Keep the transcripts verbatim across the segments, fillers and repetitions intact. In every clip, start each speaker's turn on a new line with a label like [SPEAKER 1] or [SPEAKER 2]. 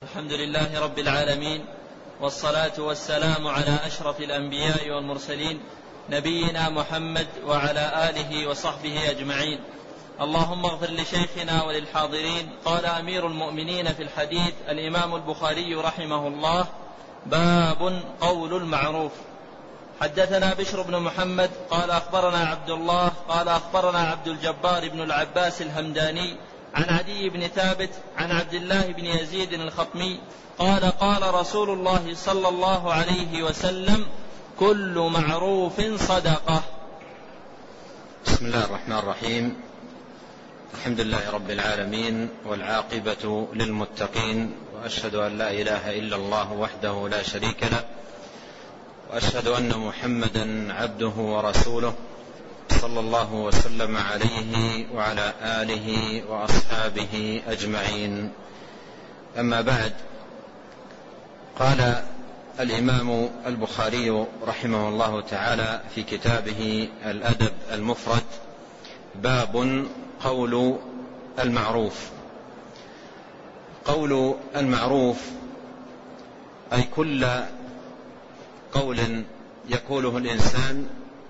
[SPEAKER 1] الحمد لله رب العالمين، والصلاة والسلام على أشرف الأنبياء والمرسلين نبينا محمد وعلى آله وصحبه أجمعين. اللهم اغفر لشيخنا وللحاضرين. قال أمير المؤمنين في الحديث الإمام البخاري رحمه الله: باب قول المعروف. حدثنا بشر بن محمد قال أخبرنا عبد الله قال أخبرنا عبد الجبار بن العباس الهمداني عن عدي بن ثابت عن عبد الله بن يزيد الخطمي قال: قال رسول الله صلى الله عليه وسلم: كل معروف صدقة.
[SPEAKER 2] بسم الله الرحمن الرحيم. الحمد لله رب العالمين، والعاقبة للمتقين، وأشهد أن لا إله إلا الله وحده لا شريك له، وأشهد أن محمدا عبده ورسوله صلى الله وسلم عليه وعلى آله وأصحابه أجمعين. أما بعد، قال الإمام البخاري رحمه الله تعالى في كتابه الأدب المفرد: باب قول المعروف. قول المعروف أي كل قول يقوله الإنسان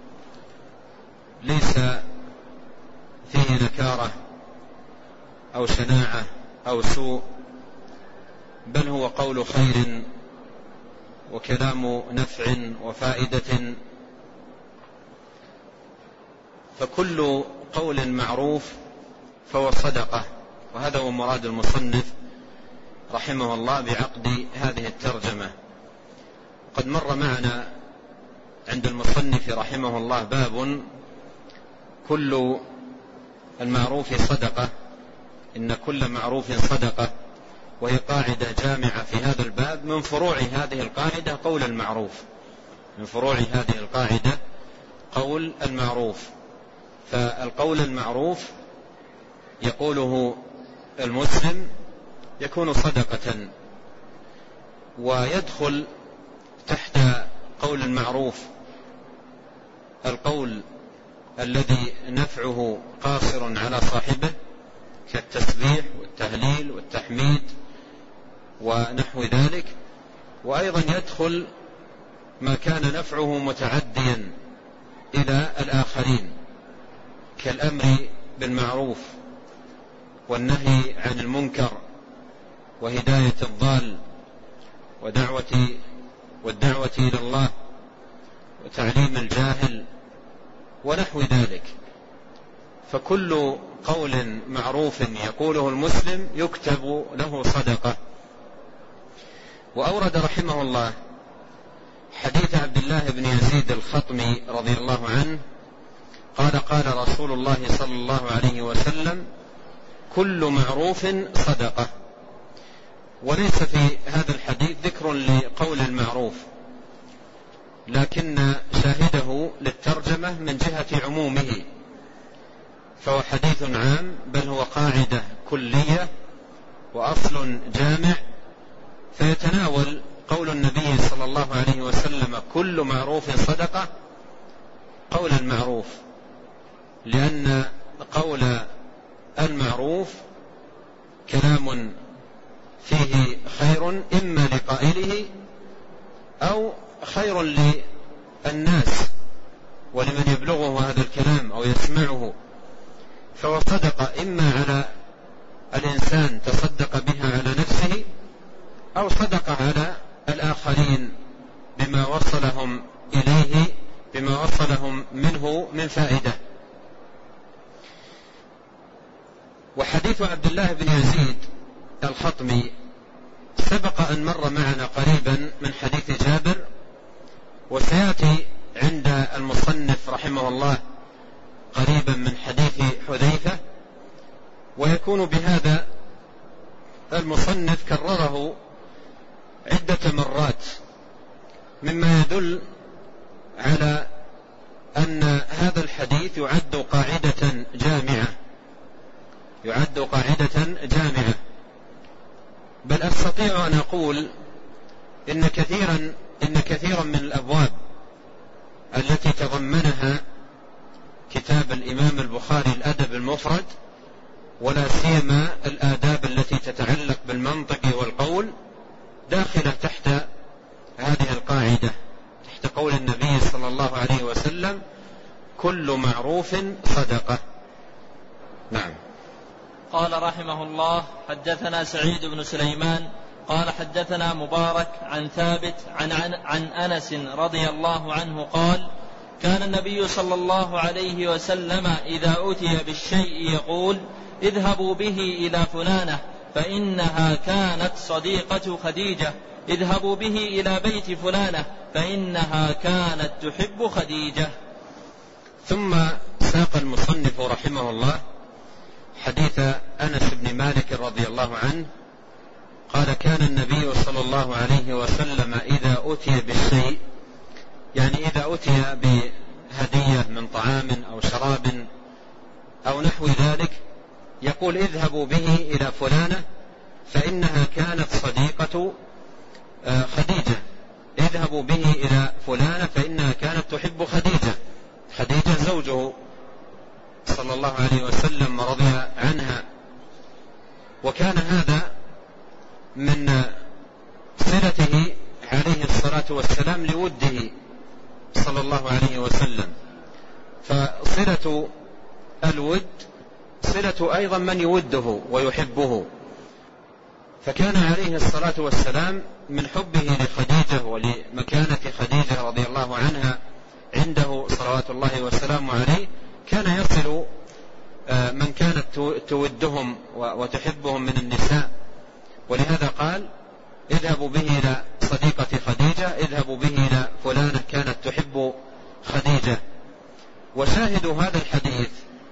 [SPEAKER 2] ليس فيه نكارة أو شناعة أو سوء، بل هو قول خير وكلام نفع وفائدة. فكل قول معروف فهو صدقة، وهذا هو مراد المصنف رحمه الله بعقد هذه الترجمة. قد مر معنا عند المصنف رحمه الله باب كل المعروف صدقة، إن كل معروف صدقة، وهي قاعدة جامعة في هذا الباب. من فروع هذه القاعدة قول المعروف، من فروع هذه القاعدة قول المعروف. فالقول المعروف يقوله المسلم يكون صدقة، ويدخل تحت قول المعروف القول الذي نفعه قاصر على صاحبه، كالتسبيح والتهليل والتحميد ونحو ذلك. وأيضا يدخل ما كان نفعه متعديا إلى الآخرين، كالأمر بالمعروف والنهي عن المنكر وهداية الضال ودعوة والدعوة إلى الله وتعليم الجاهل ونحو ذلك. فكل قول معروف يقوله المسلم يكتب له صدقة. وأورد رحمه الله حديث عبد الله بن يزيد الخطمي رضي الله عنه قال: قال رسول الله صلى الله عليه وسلم: كل معروف صدقة. وليس في هذا الحديث ذكر لقول المعروف، لكن شاهده للترجمة من جهة عمومه، فهو حديث عام، بل هو قاعدة كلية وأصل جامع، فيتناول قول النبي صلى الله عليه وسلم كل معروف صدقة قول المعروف، لأن قول المعروف كلام فيه خير إما لقائله أو خير للناس ولمن يبلغه هذا الكلام أو يسمعه. فهو صدقة إما على الإنسان تصدق بها على نفسه، أو صدقة على الآخرين بما وصلهم إليه، بما وصلهم منه من فائدة. وحديث عبد الله بن يزيد الخطمي سبق أن مر معنا قريبا من حديث جابر، وسيأتي عند المصنف رحمه الله قريبا من حديث حذيفة. ويكون بهذا المصنف كرره عدة مرات، مما يدل على أن هذا الحديث يعد قاعدة جامعة، يعد قاعدة جامعة. بل أستطيع أن أقول إن كثيرا إن كثيرا من الأبواب التي تضمنها كتاب الإمام البخاري الأدب المفرد، ولا سيما الآداب التي تتعلق بالمنطق والقول، داخلة تحت هذه القاعدة، تحت قول النبي صلى الله عليه وسلم: كل معروف صدقة. نعم.
[SPEAKER 1] قال رحمه الله: حدثنا سعيد بن سليمان قال حدثنا مبارك عن ثابت عن, عن, عن أنس رضي الله عنه قال: كان النبي صلى الله عليه وسلم إذا أتي بالشيء يقول: اذهبوا به إلى فلانة فإنها كانت صديقة خديجة، اذهبوا به إلى بيت فلانة فإنها كانت تحب خديجة.
[SPEAKER 2] ثم ساق المصنف رحمه الله حديث أنس بن مالك رضي الله عنه قال: كان النبي صلى الله عليه وسلم إذا أتي بالشيء، يعني إذا أتي بهدية من طعام أو شراب أو نحو ذلك، يقول: اذهبوا به إلى فلانة فإنها كانت صديقة خديجة، اذهبوا به إلى فلانة فإنها كانت تحب خديجة. خديجة زوجه صلى الله عليه وسلم رضي عنها، وكان هذا من صلته عليه الصلاة والسلام لوده صلى الله عليه وسلم. فصلة الود صلة أيضا من يوده ويحبه، فكان عليه الصلاة والسلام من حبه لخديجة ولمكانة خديجة رضي الله عنها عنده صلوات الله وسلامه عليه، كان يصل من كانت تودهم وتحبهم من النساء. ولهذا قال: اذهبوا به إلى صديقة خديجة، اذهبوا به إلى فلانة كانت تحب خديجة. وشاهد هذا الحديث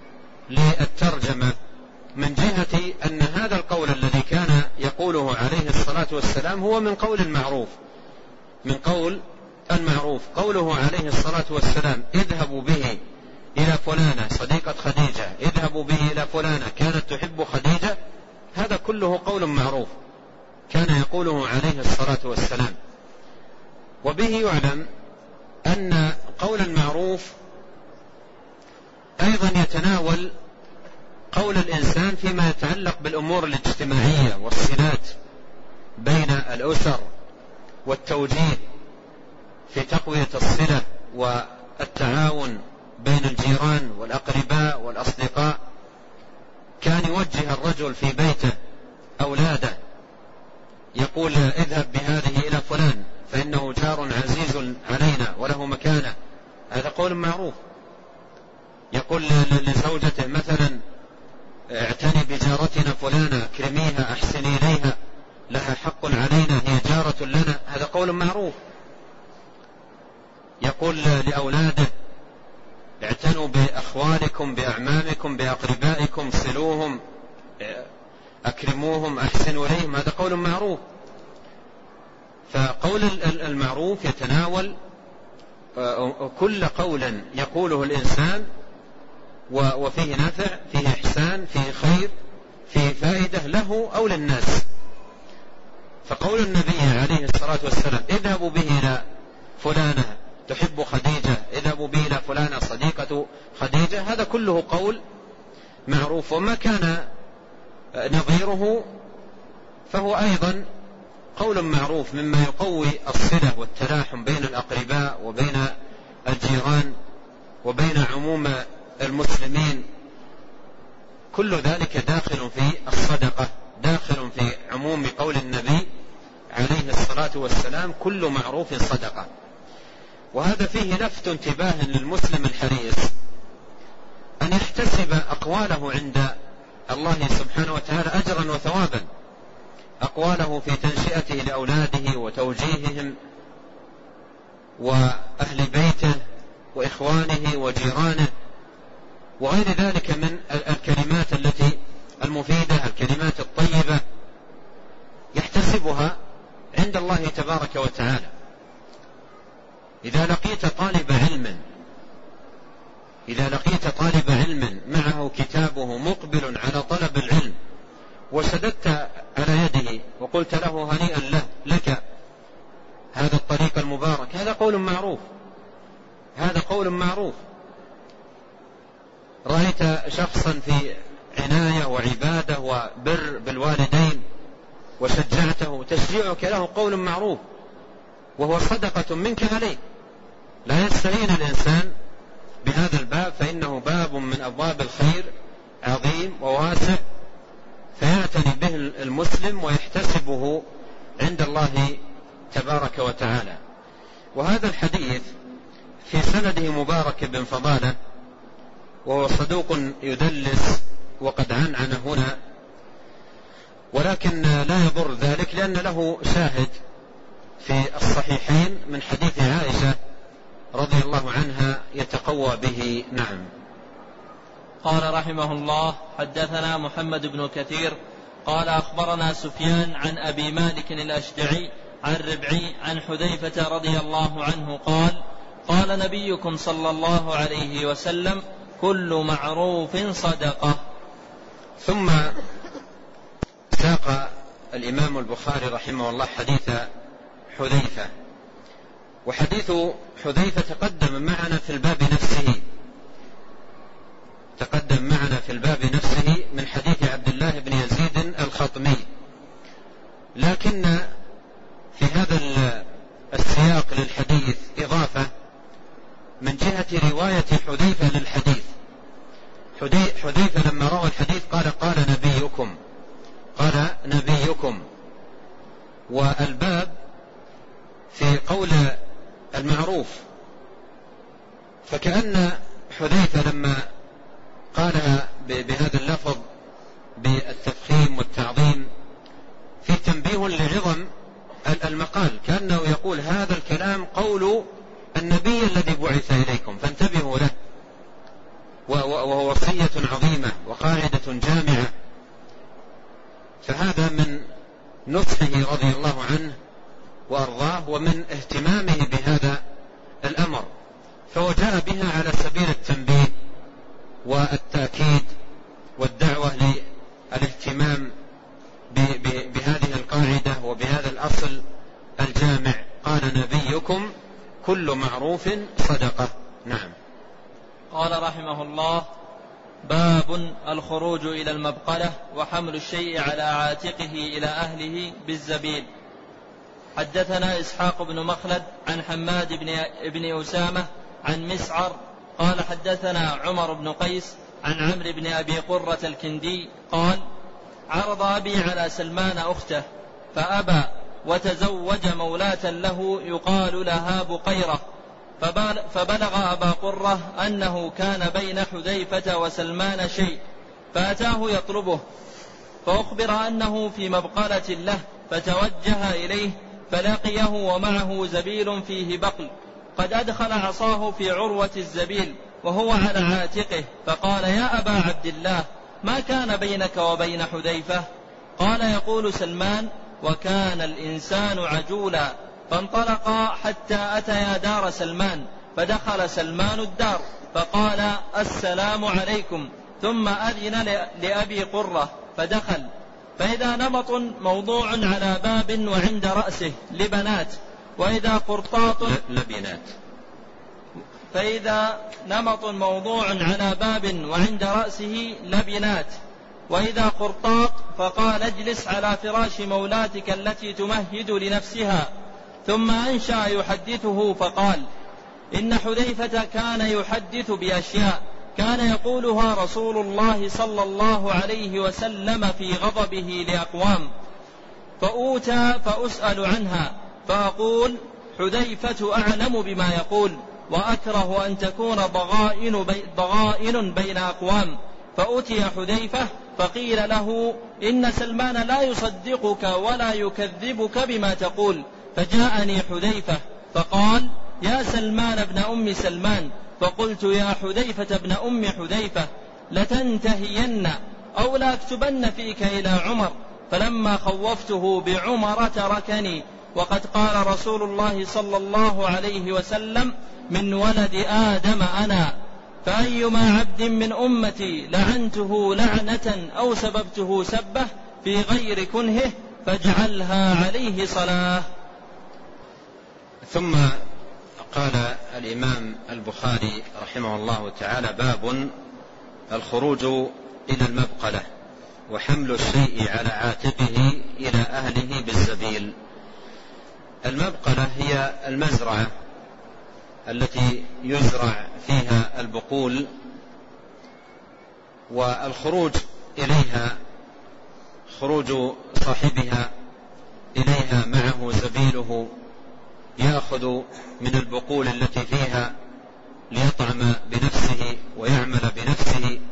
[SPEAKER 2] للترجمة من جهة أن هذا القول الذي كان يقوله عليه الصلاة والسلام هو من قول المعروف، من قول المعروف. قوله عليه الصلاة والسلام: اذهبوا به إلى فلانة صديقة خديجة، اذهبوا به إلى فلانة كانت تحب خديجة، هذا كله قول معروف كان يقوله عليه الصلاة والسلام. وبه يعلم أن قول المعروف أيضا يتناول قول الإنسان فيما يتعلق بالأمور الاجتماعية والصلات بين الأسر والتوجيه في تقوية الصلة والتعاون بين الجيران والأقرباء والأصدقاء. كان يوجه الرجل في بيته أولاده يقول: اذهب بهذه إلى فلان فإنه جار عزيز علينا وله مكانة، هذا قول معروف. يقول لزوجته مثلا: اعتني بجارتنا فلانة، اكرميها، احسني إليها، لها حق علينا، هي جارة لنا، هذا قول معروف. يقول لأولاده: اعتنوا بأخوالكم بأعمامكم بأقربائكم، صلوهم، أكرموهم، أحسنوا إليهم، هذا قول معروف. فقول المعروف يتناول كل قول يقوله الإنسان وفيه نفع، فيه إحسان، فيه خير، فيه فائدة له أو للناس. فقول النبي عليه الصلاة والسلام: اذهبوا به إلى فلانة تحب خديجة، اذهبوا به إلى فلانة صديقة خديجة، هذا كله قول معروف. وما كان نظيره فهو أيضا قول معروف مما يقوي الصلة والتلاحم بين الأقرباء وبين الجيران وبين عموم المسلمين. كل ذلك داخل في الصدقة، داخل في عموم قول النبي عليه الصلاة والسلام: كل معروف صدقة. وهذا فيه لفت انتباه للمسلم الحريص أن يحتسب أقواله عند الله سبحانه وتعالى أجرا وثوابا، أقواله في تنشئته لأولاده وتوجيههم وأهل بيته وإخوانه وجيرانه وغير ذلك من الكلمات التي المفيدة، الكلمات الطيبة، يحتسبها عند الله تبارك وتعالى. إذا لقيت طالب علم إذا لقيت طالب علم معه كتابه مقبل على طلب العلم وسددت على يده وقلت له: هنيئا له لك هذا الطريق المبارك، هذا قول معروف، هذا قول معروف. رأيت شخصا في عناية وعبادة وبر بالوالدين وشجعته، تشجيعك له قول معروف وهو صدقة منك عليه. لا يستهين الإنسان بهذا الباب، فإنه باب من أبواب الخير عظيم وواسع، فيعتني به المسلم ويحتسبه عند الله تبارك وتعالى. وهذا الحديث في سنده مبارك بن فضالة، وهو صدوق يدلس وقد عنعن هنا، ولكن لا يضر ذلك لأن له شاهد في الصحيحين من حديث عائشة رضي الله عنها يتقوى به. نعم.
[SPEAKER 1] قال رحمه الله: حدثنا محمد بن كثير قال أخبرنا سفيان عن أبي مالك الأشجعي عن ربعي عن حذيفة رضي الله عنه قال: قال نبيكم صلى الله عليه وسلم: كل معروف صدقة.
[SPEAKER 2] ثم ساق الإمام البخاري رحمه الله حديث حذيفة، وحديث حذيفة تقدم معنا في الباب نفسه تقدم معنا في الباب نفسه من حديث عبد الله بن يزيد الخطمي، لكن في هذا السياق للحديث إضافة من جهة رواية حذيفة للحديث. حذيفة لما روى الحديث قال: قال نبيكم قال نبيكم والباب في قول المعروف، فكأن حذيفة لما قالها بهذا اللفظ بالتفخيم والتعظيم في تنبيه لعظم المقال، كأنه يقول: هذا الكلام قول النبي الذي بعث إليكم فانتبهوا له، وهو وصية عظيمة وقاعدة جامعة. فهذا من نصحه رضي الله عنه وأرضاه ومن اهتمامه بهذا الأمر، فوجاء بها على سبيل التنبيه والتأكيد والدعوة للاهتمام بهذه القاعدة وبهذا الأصل الجامع. قال نبيكم: كل معروف صدقة. نعم.
[SPEAKER 1] قال رحمه الله: باب الخروج إلى المبقلة وحمل الشيء على عاتقه إلى أهله بالزبيل. حدثنا إسحاق بن مخلد عن حماد بن أسامة عن مسعر قال: حدثنا عمر بن قيس عن عمرو بن أبي قرة الكندي قال: عرض أبي على سلمان أخته فأبى، وتزوج مولاة له يقال لها بقيرة، فبلغ أبا قرة أنه كان بين حذيفة وسلمان شيء، فأتاه يطلبه، فأخبر أنه في مبقلة له، فتوجه إليه فلقيه ومعه زبيل فيه بقل، قد أدخل عصاه في عروة الزبيل وهو على عاتقه، فقال: يا أبا عبد الله، ما كان بينك وبين حذيفة؟ قال: يقول سلمان: وكان الإنسان عجولا. فانطلقا حتى أتيا دار سلمان، فدخل سلمان الدار فقال: السلام عليكم، ثم أذن لأبي قرة فدخل، فإذا نمط موضوع على باب وعند رأسه لبنات، وإذا قرطاط
[SPEAKER 2] لبنات
[SPEAKER 1] فإذا نمط موضوع على باب وعند رأسه لبنات، وإذا قرطاط، فقال: اجلس على فراش مولاتك التي تمهد لنفسها. ثم أنشأ يحدثه فقال: إن حذيفة كان يحدث بأشياء كان يقولها رسول الله صلى الله عليه وسلم في غضبه لأقوام، فأوتى فأسأل عنها، فأقول: حذيفة أعلم بما يقول، وأكره أن تكون ضغائن, بي ضغائن بين أقوام. فأتي حذيفة فقيل له: إن سلمان لا يصدقك ولا يكذبك بما تقول. فجاءني حذيفة فقال: يا سلمان بن أم سلمان. فقلت: يا حذيفة بن أم حذيفة، لتنتهين أو لا أكتبن فيك إلى عمر. فلما خوفته بعمر تركني، وقد قال رسول الله صلى الله عليه وسلم: من ولد آدم أنا، فأيما عبد من أمتي لعنته لعنة أو سببته سبه في غير كنهه فاجعلها عليه صلاة.
[SPEAKER 2] ثم قال الإمام البخاري رحمه الله تعالى: باب الخروج إلى المبقلة وحمل الشيء على عاتقه إلى أهله بالزبيل. المبقلة هي المزرعة التي يزرع فيها البقول، والخروج إليها خروج صاحبها إليها معه زبيله يأخذ من البقول التي فيها ليطعم بنفسه ويعمل بنفسه،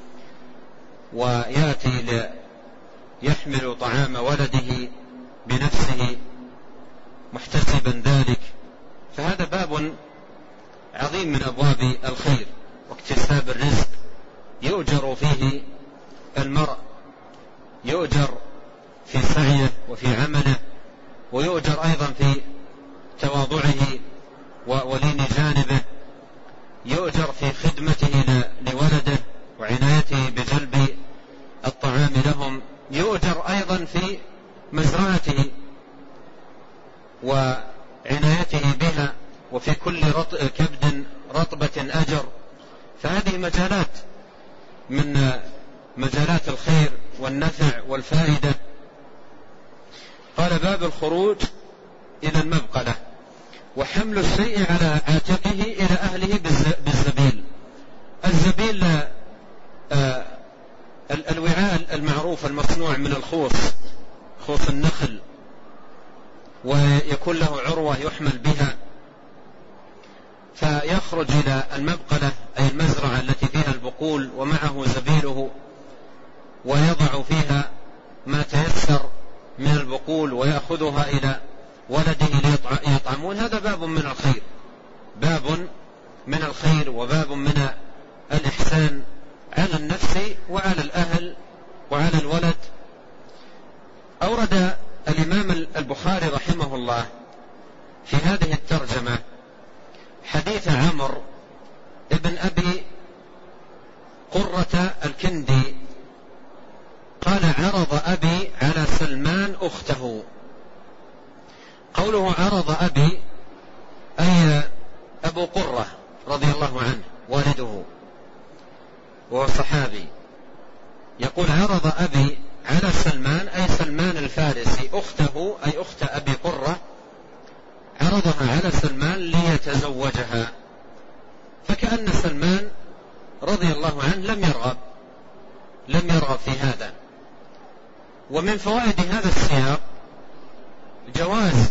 [SPEAKER 2] ويأتي ليحمل طعام ولده بنفسه محتسبا ذلك. فهذا باب عظيم من أبواب الخير واكتساب الرزق، يؤجر فيه المرء، يؤجر في سعيه وفي عمله، ويؤجر أيضا في تواضعه ولين جانبه، يؤجر في خدمته لولده وعنايته بجلب الطعام لهم، يؤجر أيضا في مزرعته وعنايته بها، وفي كل كبد رطبة أجر. فهذه مجالات من مجالات الخير والنفع والفائدة. قال باب الخروج إلى المبقلة وحمل الشيء على عاتقه إلى أهله بالزبيل. الزبيل آه الوعاء المعروف المصنوع من الخوص، خوص النخل، ويكون له عروة يحمل بها، فيخرج إلى المبقلة أي المزرعة التي فيها البقول ومعه زبيله، ويضع فيها ما تيسر من البقول ويأخذها إلى ولده ليطعمون. هذا باب من الخير، باب من الخير وباب من الإحسان على النفس وعلى الأهل وعلى الولد. أورد الإمام البخاري رحمه الله في هذه الترجمة حديث عمرو ابن أبي قرة الكندي قال عرض أبي على سلمان أخته. قوله عرض أبي أي أبو قرة رضي الله عنه والده وهو صحابي، يقول عرض أبي على سلمان أي سلمان الفارسي أخته أي أخت أبي قرة، عرضها على سلمان ليتزوجها، فكأن سلمان رضي الله عنه لم يرغب لم يرغب في هذا. ومن فوائد هذا السياق جواز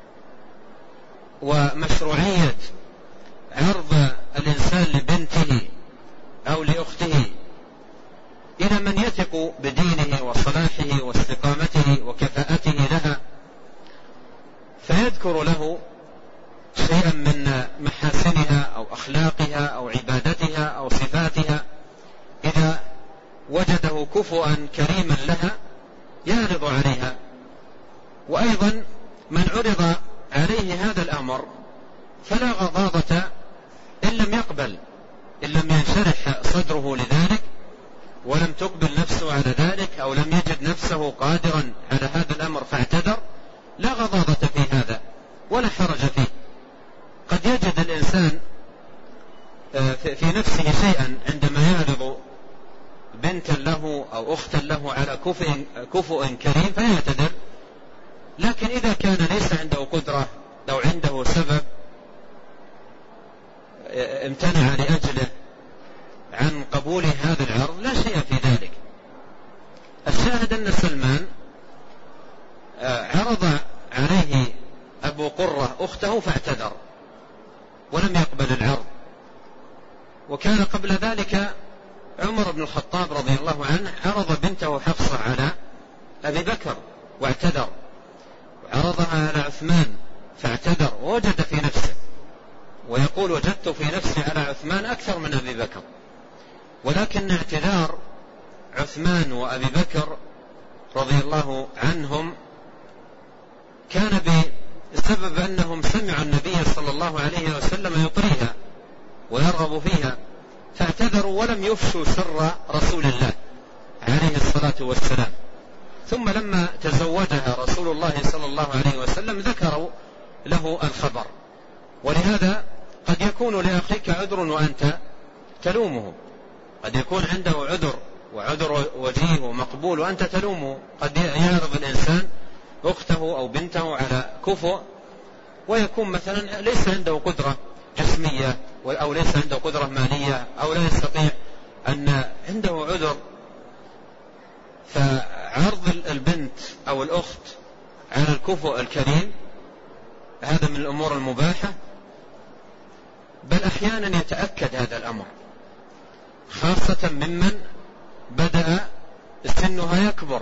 [SPEAKER 2] ومشروعية عرض الإنسان لبنته أو لأخته إلى من يثق بدينه وصلاحه واستقامته وكفاءته لها، فيذكر له شيئا من محاسنها أو أخلاقها أو عبادتها أو صفاتها، إذا وجده كفؤا كريما لها يعرض عليها. وأيضا من عرض عليه هذا الأمر فلا غضاضة إن لم يقبل، إن لم ينشرح صدره لذلك ولم تقبل نفسه على ذلك أو لم يجد نفسه قادرا على هذا الأمر فاعتذر، لا غضاضة في هذا ولا حرج فيه. قد يجد الإنسان في نفسه شيئا عندما يعرض بنتا له أو أختا له على كفء, كفء كريم فيعتذر، لكن إذا كان ليس عنده قدرة أو عنده سبب امتنع لأجله عن قبول هذا العرض لا شيء في ذلك. الشاهد أن سلمان عرض عليه أبو قرة أخته فاعتذر ولم يقبل العرض. وكان قبل ذلك عمر بن الخطاب رضي الله عنه عرض بنته حفصة على أبي بكر واعتذر، وعرضها على عثمان فاعتذر ووجد في نفسه، ويقول وجدت في نفسي على عثمان أكثر من أبي بكر. ولكن اعتذار عثمان وأبي بكر رضي الله عنهم كان بسبب أنهم سمعوا النبي صلى الله عليه وسلم يطريها ويرغب فيها فاعتذروا ولم يفشوا سر رسول الله عليه الصلاة والسلام. ثم لما تزوجها رسول الله صلى الله عليه وسلم ذكروا له الخبر. ولهذا قد يكون لأخيك عذر وأنت تلومه، قد يكون عنده عذر وعذر وجيه ومقبول وأنت تلومه. قد يعرض الإنسان أخته أو بنته على كفؤ ويكون مثلا ليس عنده قدرة جسمية أو ليس عنده قدرة مالية أو لا يستطيع أن عنده عذر، فعرض البنت أو الأخت على الكفؤ الكريم هذا من الأمور المباحة، بل أحيانا يتأكد هذا الأمر خاصة ممن بدأ سنها يكبر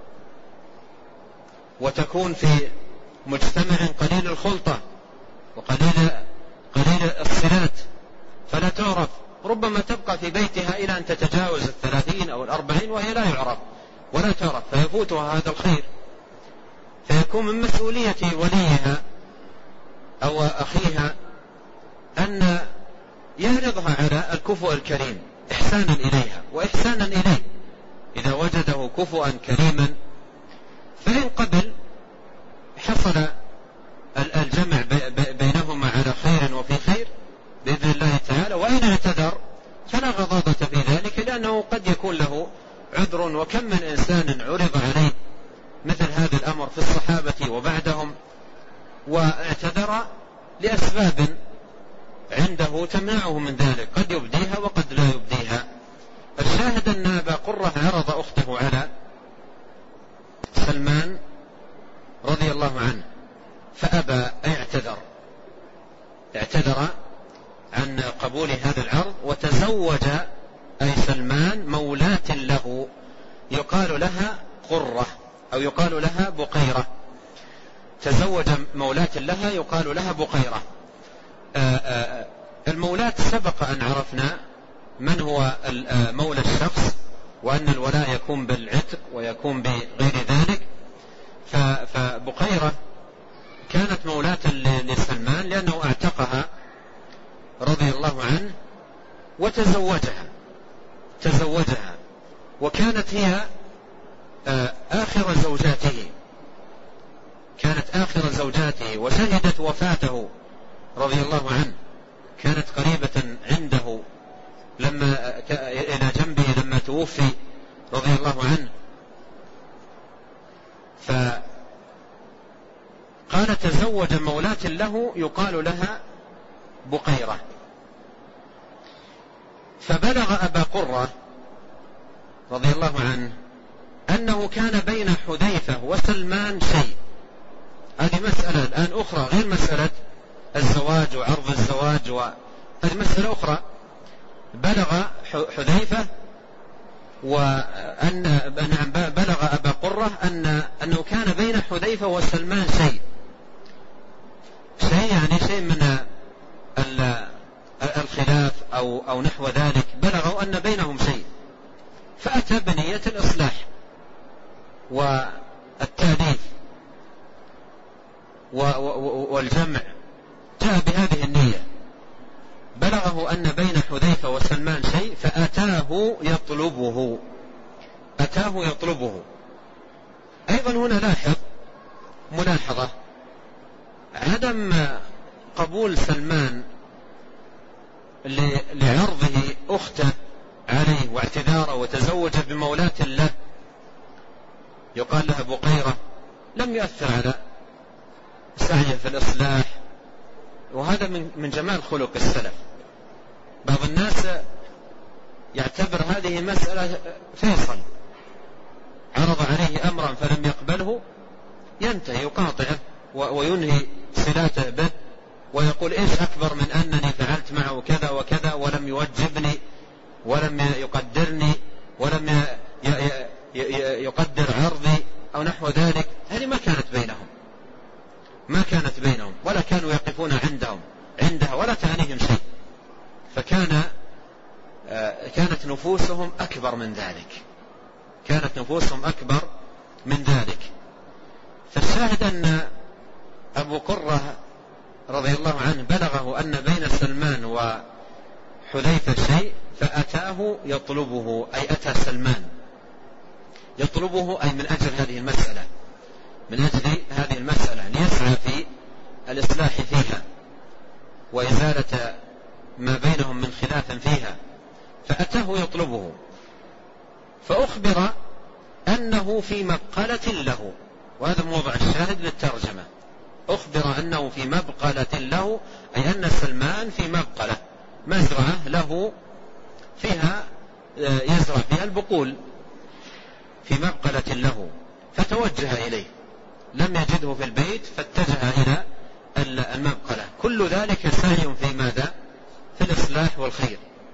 [SPEAKER 2] وتكون في مجتمع قليل الخلطة وقليل قليل الصلات فلا تعرف، ربما تبقى في بيتها إلى أن تتجاوز الثلاثين أو الأربعين وهي لا يعرف ولا تعرف، فيفوتها هذا الخير، فيكون من مسؤولية وليها أو أخيها أن يعرضها على الكفؤ الكريم إحسانا إليها وإحسانا إليه إذا وجده كفؤا كريما، فإن قبل حصل الجمع بينهما على خير وفي خير بإذن الله تعالى، وإن اعتذر فلا غضاضة في ذلك لأنه قد يكون له عذر. وكم من إنسان عرض عليه مثل هذا الأمر في الصحابة وبعدهم واعتذر لأسباب عنده تمنعه من ذلك، قد يبديها وقد لا يبديها. الشاهد أن أبا قرة عرض أخته على سلمان رضي الله عنه فأبى، اعتذر اعتذر عن قبول هذا العرض، وتزوج أي سلمان مولاة له يقال لها قرة أو يقال لها بقيرة، تزوج مولاة لها يقال لها بقيرة. المولاة سبق أن عرفنا من هو مولى الشخص وأن الولاء يكون بالعتق ويكون بغير ذلك، فبقيرة كانت مولاة لسلمان لأنه اعتقها رضي الله عنه وتزوجها تزوجها وكانت هي آخر زوجاته كانت آخر زوجاته وشهدت وفاته رضي الله عنه، كانت قريبة عنده لما إلى جنبه لما توفي رضي الله عنه. فقال تزوج مولاة له يقال لها بقيرة، فبلغ أبا قرة رضي الله عنه أنه كان بين حذيفة وسلمان شيء. هذه مسألة الآن أخرى غير مسألة الزواج وعرض الزواج، وهذه مسألة أخرى. بلغ حذيفة وأن بلغ أبا قرة أن أنه كان بين حذيفة وسلمان شيء شيء يعني شيء من الخلاف أو أو نحو ذلك، بلغوا أن بينهم شيء، فأتى بنية الإصلاح والتأليف والجمع، جاء بهذه النية. بلغه أن بين حذيفة وسلمان شيء فأتاه يطلبه أتاه يطلبه. أيضا هنا لاحظ ملاحظة عدم قبول سلمان لعرضه أخته عليه واعتذاره وتزوج بمولاة له يقال لها بقيرة لم يؤثر على سعيه في الإصلاح، وهذا من من جمال خلق السلف. بعض الناس يعتبر هذه مسألة فيصل، عرض عليه أمرا فلم يقبله ينتهي يقاطعه وينهي صلاته به ويقول إيش أكبر من أنني فعلت معه كذا وكذا ولم يوجبني ولم يقدرني ولم يقدر عرضي أو نحو ذلك. هذه ما كانت بينهم ما كانت بينهم ولا كانوا يقفون عندهم عندها ولا تعنيهم شيء، فكان كانت نفوسهم أكبر من ذلك كانت نفوسهم أكبر من ذلك. فالشاهد أن أبو قرة رضي الله عنه بلغه أن بين سلمان وحذيفة شيء فأتاه يطلبه، أي أتى سلمان يطلبه أي من أجل هذه المسألة من أجل هذه المسألة ليسعى في الإصلاح فيها وإزالة ما بينهم من خلاف فيها، فأتاه يطلبه. فأخبر أنه في مبقلة له، وهذا موضع الشاهد للترجمة. أخبر أنه في مبقلة له، أي أن سلمان في مبقلة، مزرعة له فيها يزرع فيها البقول، في مبقلة له، فتوجه إليه، لم يجده في البيت فاتجه إلى المبقلة. كل ذلك سعي في ماذا؟ في الإصلاح والخير.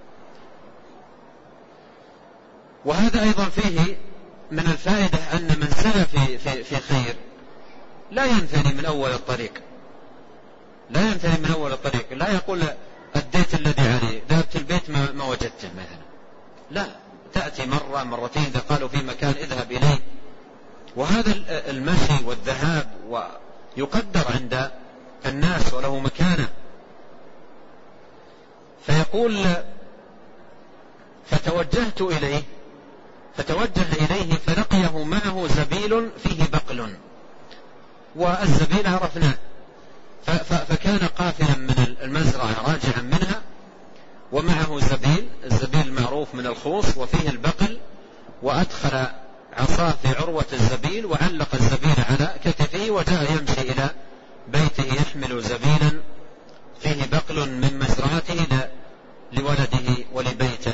[SPEAKER 2] وهذا أيضا فيه من الفائدة أن من سعى في, في, في خير لا ينثني من أول الطريق، لا ينثني من أول الطريق، لا يقول أديت الذي عليه، ذهبت البيت ما, ما وجدته مثلا، لا، تأتي مرة مرتين إذا قالوا في مكان اذهب إليه. وهذا المشي والذهاب ويقدر عند الناس وله مكانة. فيقول فتوجهت إليه، فتوجه إليه فلقيه معه زبيل فيه بقل، والزبيل عرفناه، فكان قافلا من المزرعة راجعا منها ومعه زبيل، الزبيل معروف من الخوص وفيه البقل، وأدخل عصاه في عروة الزبيل وعلق الزبيل على كتفه وجاء يمشي إلى بيته يحمل زبيلا فيه بقل من مزرعته لولده ولبيته.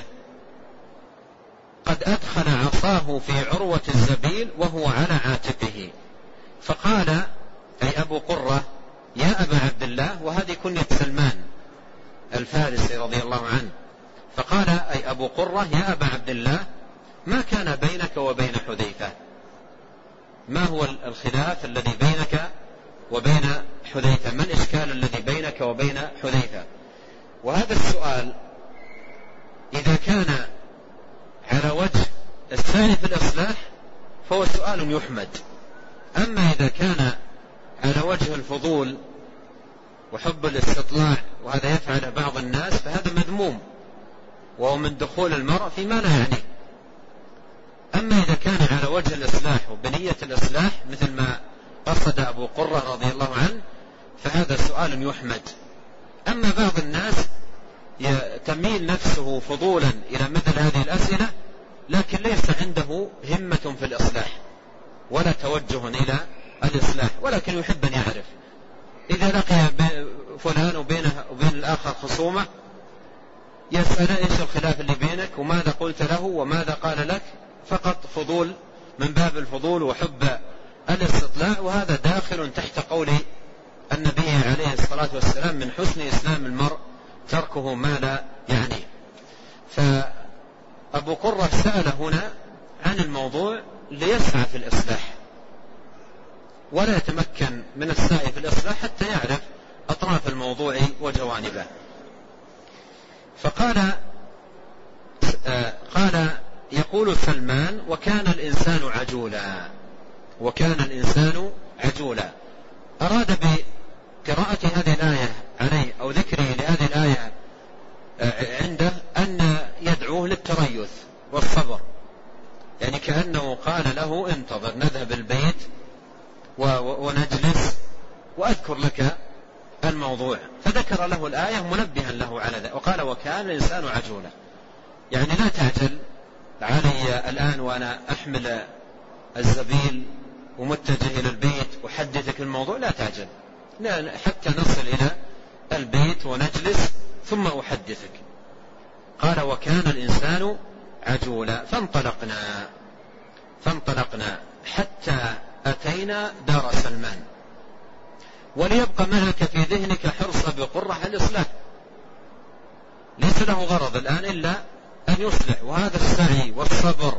[SPEAKER 2] قد أدخل عصاه في عروة الزبيل وهو على عاتقه، فقال أي أبو قرة يا أبا عبد الله، وهذه كنية سلمان الفارسي رضي الله عنه، فقال أي أبو قرة يا أبا عبد الله، ما كان بينك وبين حذيفة؟ ما هو الخلاف الذي بينك وبين حذيفة؟ ما الإشكال الذي بينك وبين حذيفة؟ وهذا السؤال إذا كان على وجه السعي في الإصلاح فهو سؤال يحمد، أما إذا كان على وجه الفضول وحب الاستطلاع، وهذا يفعل بعض الناس، فهذا مذموم، وهو من دخول المرء فيما لا يعنيه. أما إذا كان على وجه الإصلاح وبنية الإصلاح مثل ما قصد أبو قرة رضي الله عنه، فهذا سؤال يحمد. أما بعض الناس تميل نفسه فضولا إلى مثل هذه الأسئلة، لكن ليس عنده همة في الإصلاح ولا توجه إلى الإصلاح، ولكن يحب أن يعرف. إذا لقي فلان وبينه وبين الآخر خصومة، يسأل إيش الخلاف اللي بينك وماذا قلت له وماذا قال لك، فقط فضول من باب الفضول وحب الاستطلاع. وهذا داخل تحت قول النبي عليه الصلاة والسلام من حسن إسلام المرء تركه ما لا يعنيه. فأبو قرة سأل هنا عن الموضوع ليسعى في الإصلاح، ولا يتمكن من السعي في الإصلاح حتى يعرف أطراف الموضوع وجوانبه. فقال آه قال يقول سلمان وكان الإنسان عجولا، وكان الإنسان عجولا. أراد بقراءة هذه الآية عليه أو ذكره لهذه الآية عنده أن يدعوه للتريث والصبر، يعني كأنه قال له انتظر نذهب البيت ونجلس وأذكر لك الموضوع، فذكر له الآية منبها له على ذلك، وقال وكان الإنسان عجولا، يعني لا تعجل علي الآن وأنا أحمل الزبيل ومتجه إلى البيت وحدثك الموضوع، لا تعجل حتى نصل إلى البيت ونجلس ثم أحدثك. قال وكان الإنسان عجولا فانطلقنا فانطلقنا حتى أتينا دار سلمان. وليبقى معك في ذهنك حرص بقرة الإصلاح، ليس له غرض الآن إلا أن يصلح، وهذا السعي والصبر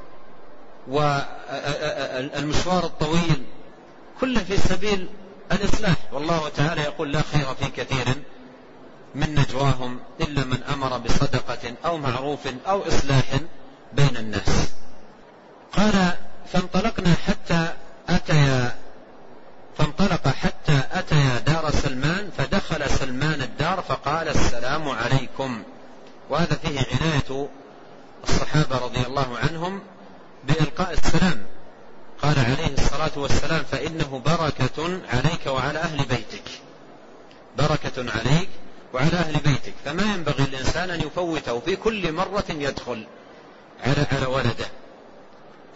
[SPEAKER 2] والمشوار الطويل كله في سبيل الإصلاح. والله تعالى يقول لا خير في كثير من نجواهم إلا من أمر بصدقة أو معروف أو إصلاح بين الناس. قال فانطلقنا حتى أتيا فانطلق حتى أتيا دار سلمان، فدخل سلمان الدار فقال السلام عليكم. وهذا فيه عناية الصحابة رضي الله عنهم بإلقاء السلام. قال عليه الصلاة والسلام فإنه بركة عليك وعلى أهل بيتك، بركة عليك وعلى أهل بيتك، فما ينبغي الإنسان أن يفوته في كل مرة يدخل على على ولده،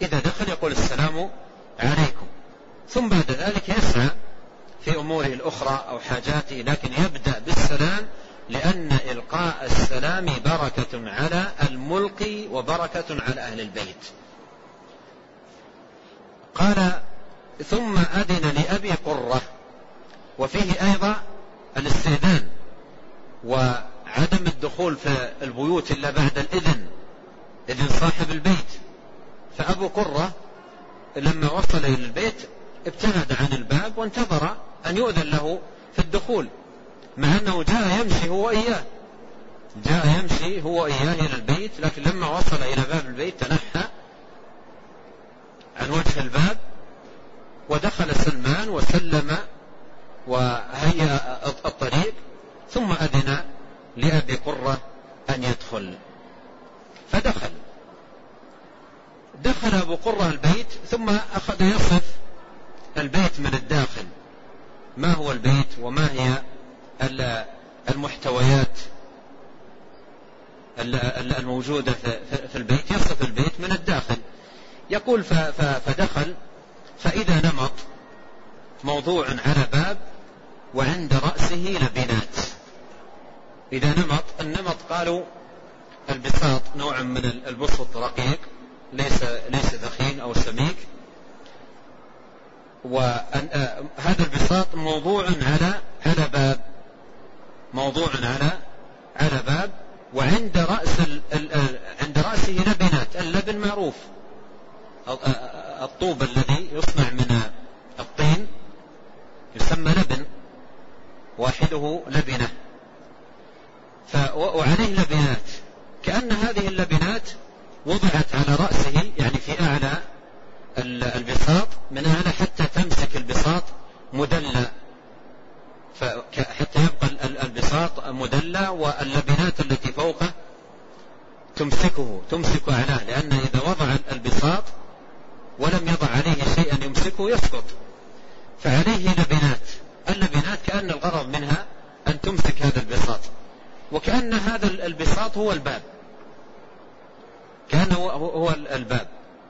[SPEAKER 2] إذا دخل يقول السلام عليكم، ثم بعد ذلك يسعى في أموره الأخرى أو حاجاته، لكن يبدأ بالسلام، لأن إلقاء السلام بركة على الملقي وبركة على أهل البيت. قال ثم أذن لأبي قرة، وفيه أيضا الاستئذان وعدم الدخول في البيوت إلا بعد الإذن، إذن صاحب البيت. فأبو قرة لما وصل إلى البيت ابتعد عن الباب وانتظر أن يؤذن له في الدخول، مع أنه جاء يمشي هو إياه جاء يمشي هو إياه إلى البيت، لكن لما وصل إلى باب البيت تنحى عن وجه الباب ودخل سلمان وسلم وهيأ الطريق، ثم أذن لأبي قرة أن يدخل. فدخل دخل أبو قرة البيت، ثم أخذ يصف البيت من الداخل، ما هو البيت وما هي المحتويات الموجودة في البيت، يصف البيت من الداخل. يقول فدخل فإذا نمط موضوع على باب وعند رأسه لبنات. إذا نمط، النمط قالوا البساط نوع من البسط رقيق ليس ليس ذخين أو سميك، وهذا البساط موضوع على على باب موضوع على على باب وعند رأس عند رأسه لبنات. اللبن معروف، الطوب الذي يصنع من الطين يسمى لبن، واحده لبنة، وعليه لبنات، كأن هذه اللبنات وضعت على رأسه، يعني في أعلى البساط من أعلى حتى تمسك البساط مدلى، حتى يبقى البساط مدلى، واللبنات التي فوقه تمسكه تمسك أعلاه، لأن إذا وضع البساط ولم يضع عليه شيئا يمسكه يسقط. فعليه لبنات، اللبنات كأن الغرض منها أن تمسك هذا البساط، وكأن هذا البساط هو الباب، كأنه هو الباب.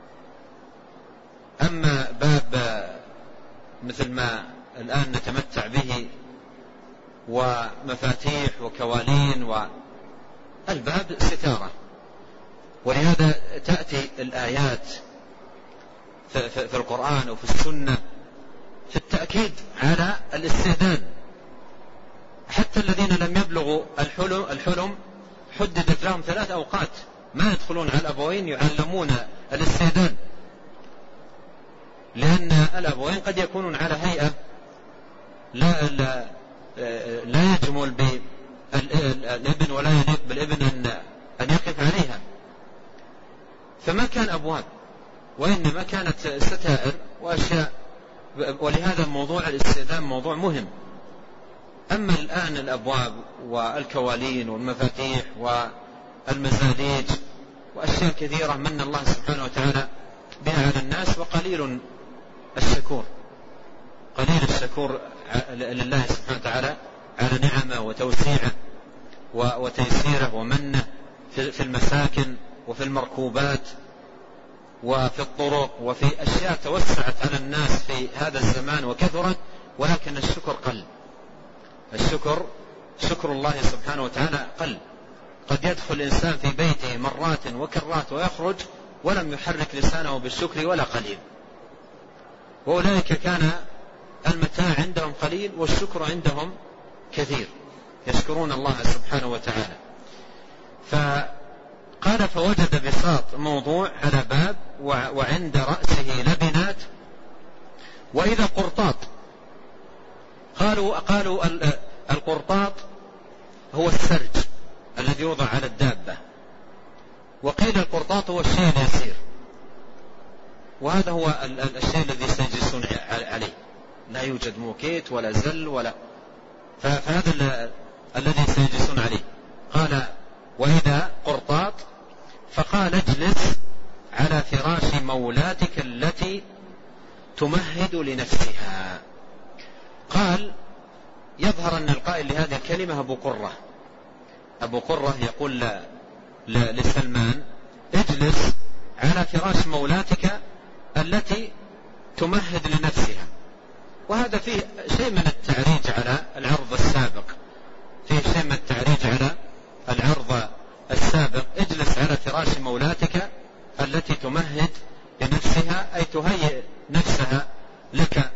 [SPEAKER 2] أما باب مثل ما الآن نتمتع به ومفاتيح وكوالين، والباب ستارة، ولهذا تأتي الآيات في القرآن وفي السنة في التأكيد على الاستئذان. حتى الذين لم يبلغوا الحلم, الحلم حددت لهم ثلاث أوقات ما يدخلون على الأبوين يعلمون الاستئذان، لأن الأبوين قد يكونون على هيئة لا, لا, لا يجمل بالابن ولا يليق بالابن أن, أن يقف عليها، فما كان أبواب وإنما كانت ستائر وأشياء، ولهذا موضوع الاستئذان موضوع مهم. أما الآن الأبواب والكوالين والمفاتيح والمزاديج وأشياء كثيرة من الله سبحانه وتعالى بها على الناس، وقليل الشكور قليل الشكور لله سبحانه وتعالى على نعمه وتوسيعه وتيسيره ومنه في المساكن وفي المركوبات وفي الطرق وفي أشياء توسعت على الناس في هذا الزمان وكثرت، ولكن الشكر قل. الشكر شكر الله سبحانه وتعالى قل. قد يدخل الإنسان في بيته مرات وكرات ويخرج ولم يحرك لسانه بالشكر ولا قليل، وأولئك كان المتاع عندهم قليل والشكر عندهم كثير، يشكرون الله سبحانه وتعالى. فقال فوجد بساط موضوع على باب وعند رأسه لبنات وإذا قرطاط. قالوا قالوا القرطاط هو السرج الذي يوضع على الدابة، وقيل القرطاط هو الشيء اليسير، وهذا هو الشيء الذي سيجلسون عليه، لا يوجد موكيت ولا زل ولا، فهذا الذي سيجلسون عليه. قال وإذا قرطاط، فقال اجلس على فراش مولاتك التي تمهد لنفسها. قال يظهر أن القائل لهذه الكلمة أبو قرة أبو قرة يقول لسلمان اجلس على فراش مولاتك التي تمهد لنفسها. وهذا فيه شيء من التعريج على العرض السابق، فيه شيء من التعريج على العرض السابق. اجلس على فراش مولاتك التي تمهد لنفسها، أي تهيئ نفسها لك.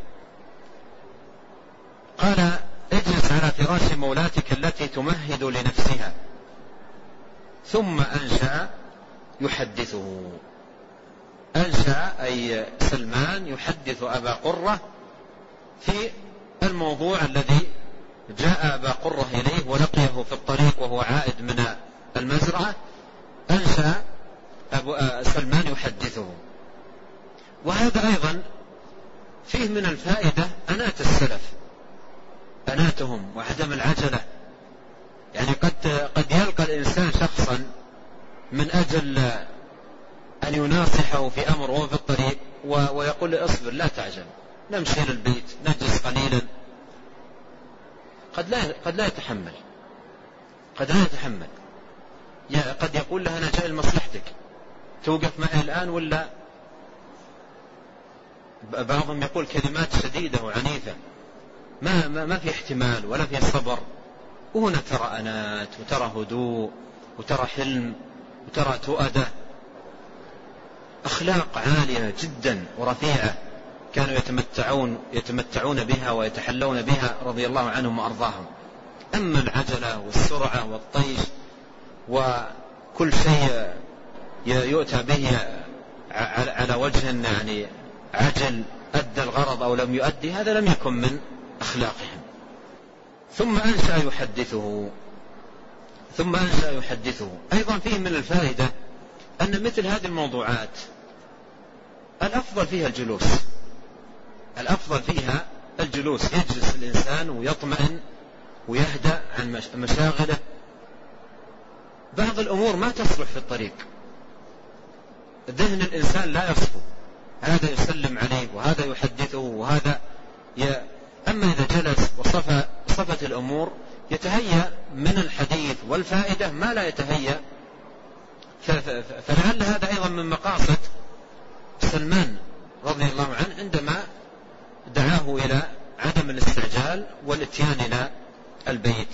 [SPEAKER 2] قال اجلس على فراش مولاتك التي تمهد لنفسها. ثم أنشأ يحدثه. أنشأ أي سلمان يحدث أبا قرة في الموضوع الذي جاء أبا قرة إليه ولقيه في الطريق وهو عائد من المزرعة. أنشأ أبو سلمان يحدثه. وهذا أيضا فيه من الفائدة أنات السلف، أناتهم وعدم العجلة. يعني قد قد يلقى الإنسان شخصا من أجل أن يناصحه في أمر وهو في الطريق ويقول له اصبر لا تعجل، نمشي للبيت نجلس قليلا. قد لا قد لا يتحمل قد لا يتحمل قد يقول له أنا جاي لمصلحتك، توقف معي الآن ولا. بعضهم يقول كلمات شديدة وعنيفة، ما ما ما في احتمال ولا في صبر. وهنا ترى أنات وترى هدوء وترى حلم وترى تؤدة، أخلاق عالية جدا ورفيعة كانوا يتمتعون يتمتعون بها ويتحلون بها رضي الله عنهم وأرضاهم. أما العجلة والسرعة والطيش وكل شيء يؤتى به على وجه يعني عجل أدى الغرض أو لم يؤدي، هذا لم يكن من أخلاقهم. ثم أنشأ يحدثه ثم أنشأ يحدثه. أيضا فيه من الفائدة أن مثل هذه الموضوعات الأفضل فيها الجلوس الأفضل فيها الجلوس يجلس الإنسان ويطمئن ويهدأ عن مشاغله. بعض الأمور ما تصلح في الطريق، ذهن الإنسان لا يصفو، هذا يسلم عليه وهذا يحدثه وهذا ي... أما إذا جلس وصف صفت الأمور يتهيأ من الحديث والفائدة ما لا يتهيأ. ف... فلعل هذا أيضا من مقاصد سلمان رضي الله عنه عندما دعاه إلى عدم الاستعجال والاتيان إلى البيت.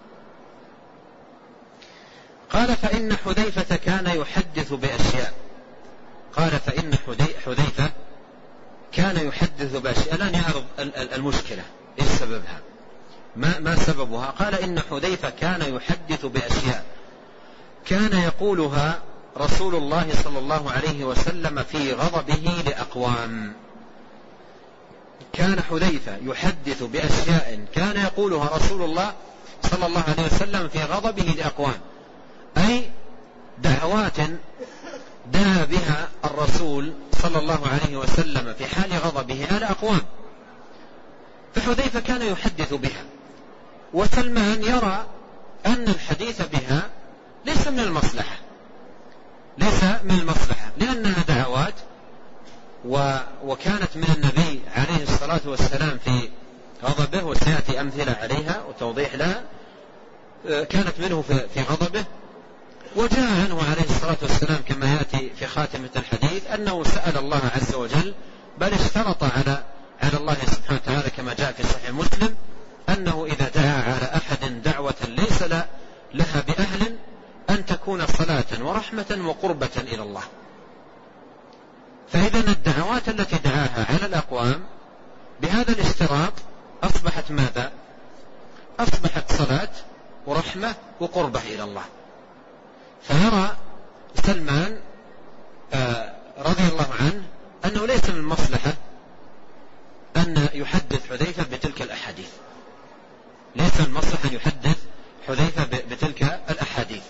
[SPEAKER 2] قال فإن حذيفة كان يحدث بأشياء قال فإن حذيفة كان يحدث بأشياء. الآن يعرض المشكلة إيش سببها، ما, ما سببها. قال إن حذيفة كان يحدث بأشياء كان يقولها رسول الله صلى الله عليه وسلم في غضبه لأقوام. كان حذيفة يحدث بأشياء كان يقولها رسول الله صلى الله عليه وسلم في غضبه لأقوام، أي دعوات دعا بها الرسول صلى الله عليه وسلم في حال غضبه على أقوام، فحذيفة كان يحدث بها. وسلمان يرى أن الحديث بها ليس من المصلحة ليس من المصلحة لأنها دعوات وكانت من النبي عليه الصلاة والسلام في غضبه، وسيأتي أمثلة عليها وتوضيح لها. كانت منه في غضبه، وجاء عنه عليه الصلاة والسلام كما يأتي في خاتمة الحديث أنه سأل الله عز وجل، بل اشترط على على الله سبحانه وتعالى كما جاء في صحيح مسلم أنه إذا دعا على أحد دعوة ليس لها بأهل أن تكون صلاة ورحمة وقربة إلى الله. فإذا الدعوات التي دعاها على الأقوام بهذا الاشتراط أصبحت ماذا؟ أصبحت صلاة ورحمة وقربة إلى الله. فيرى سلمان رضي الله عنه أنه ليس من المصلحة أن يحدث حذيفة بتلك الأحاديث، ليس من المصلحة أن يحدث حذيفة بتلك الأحاديث.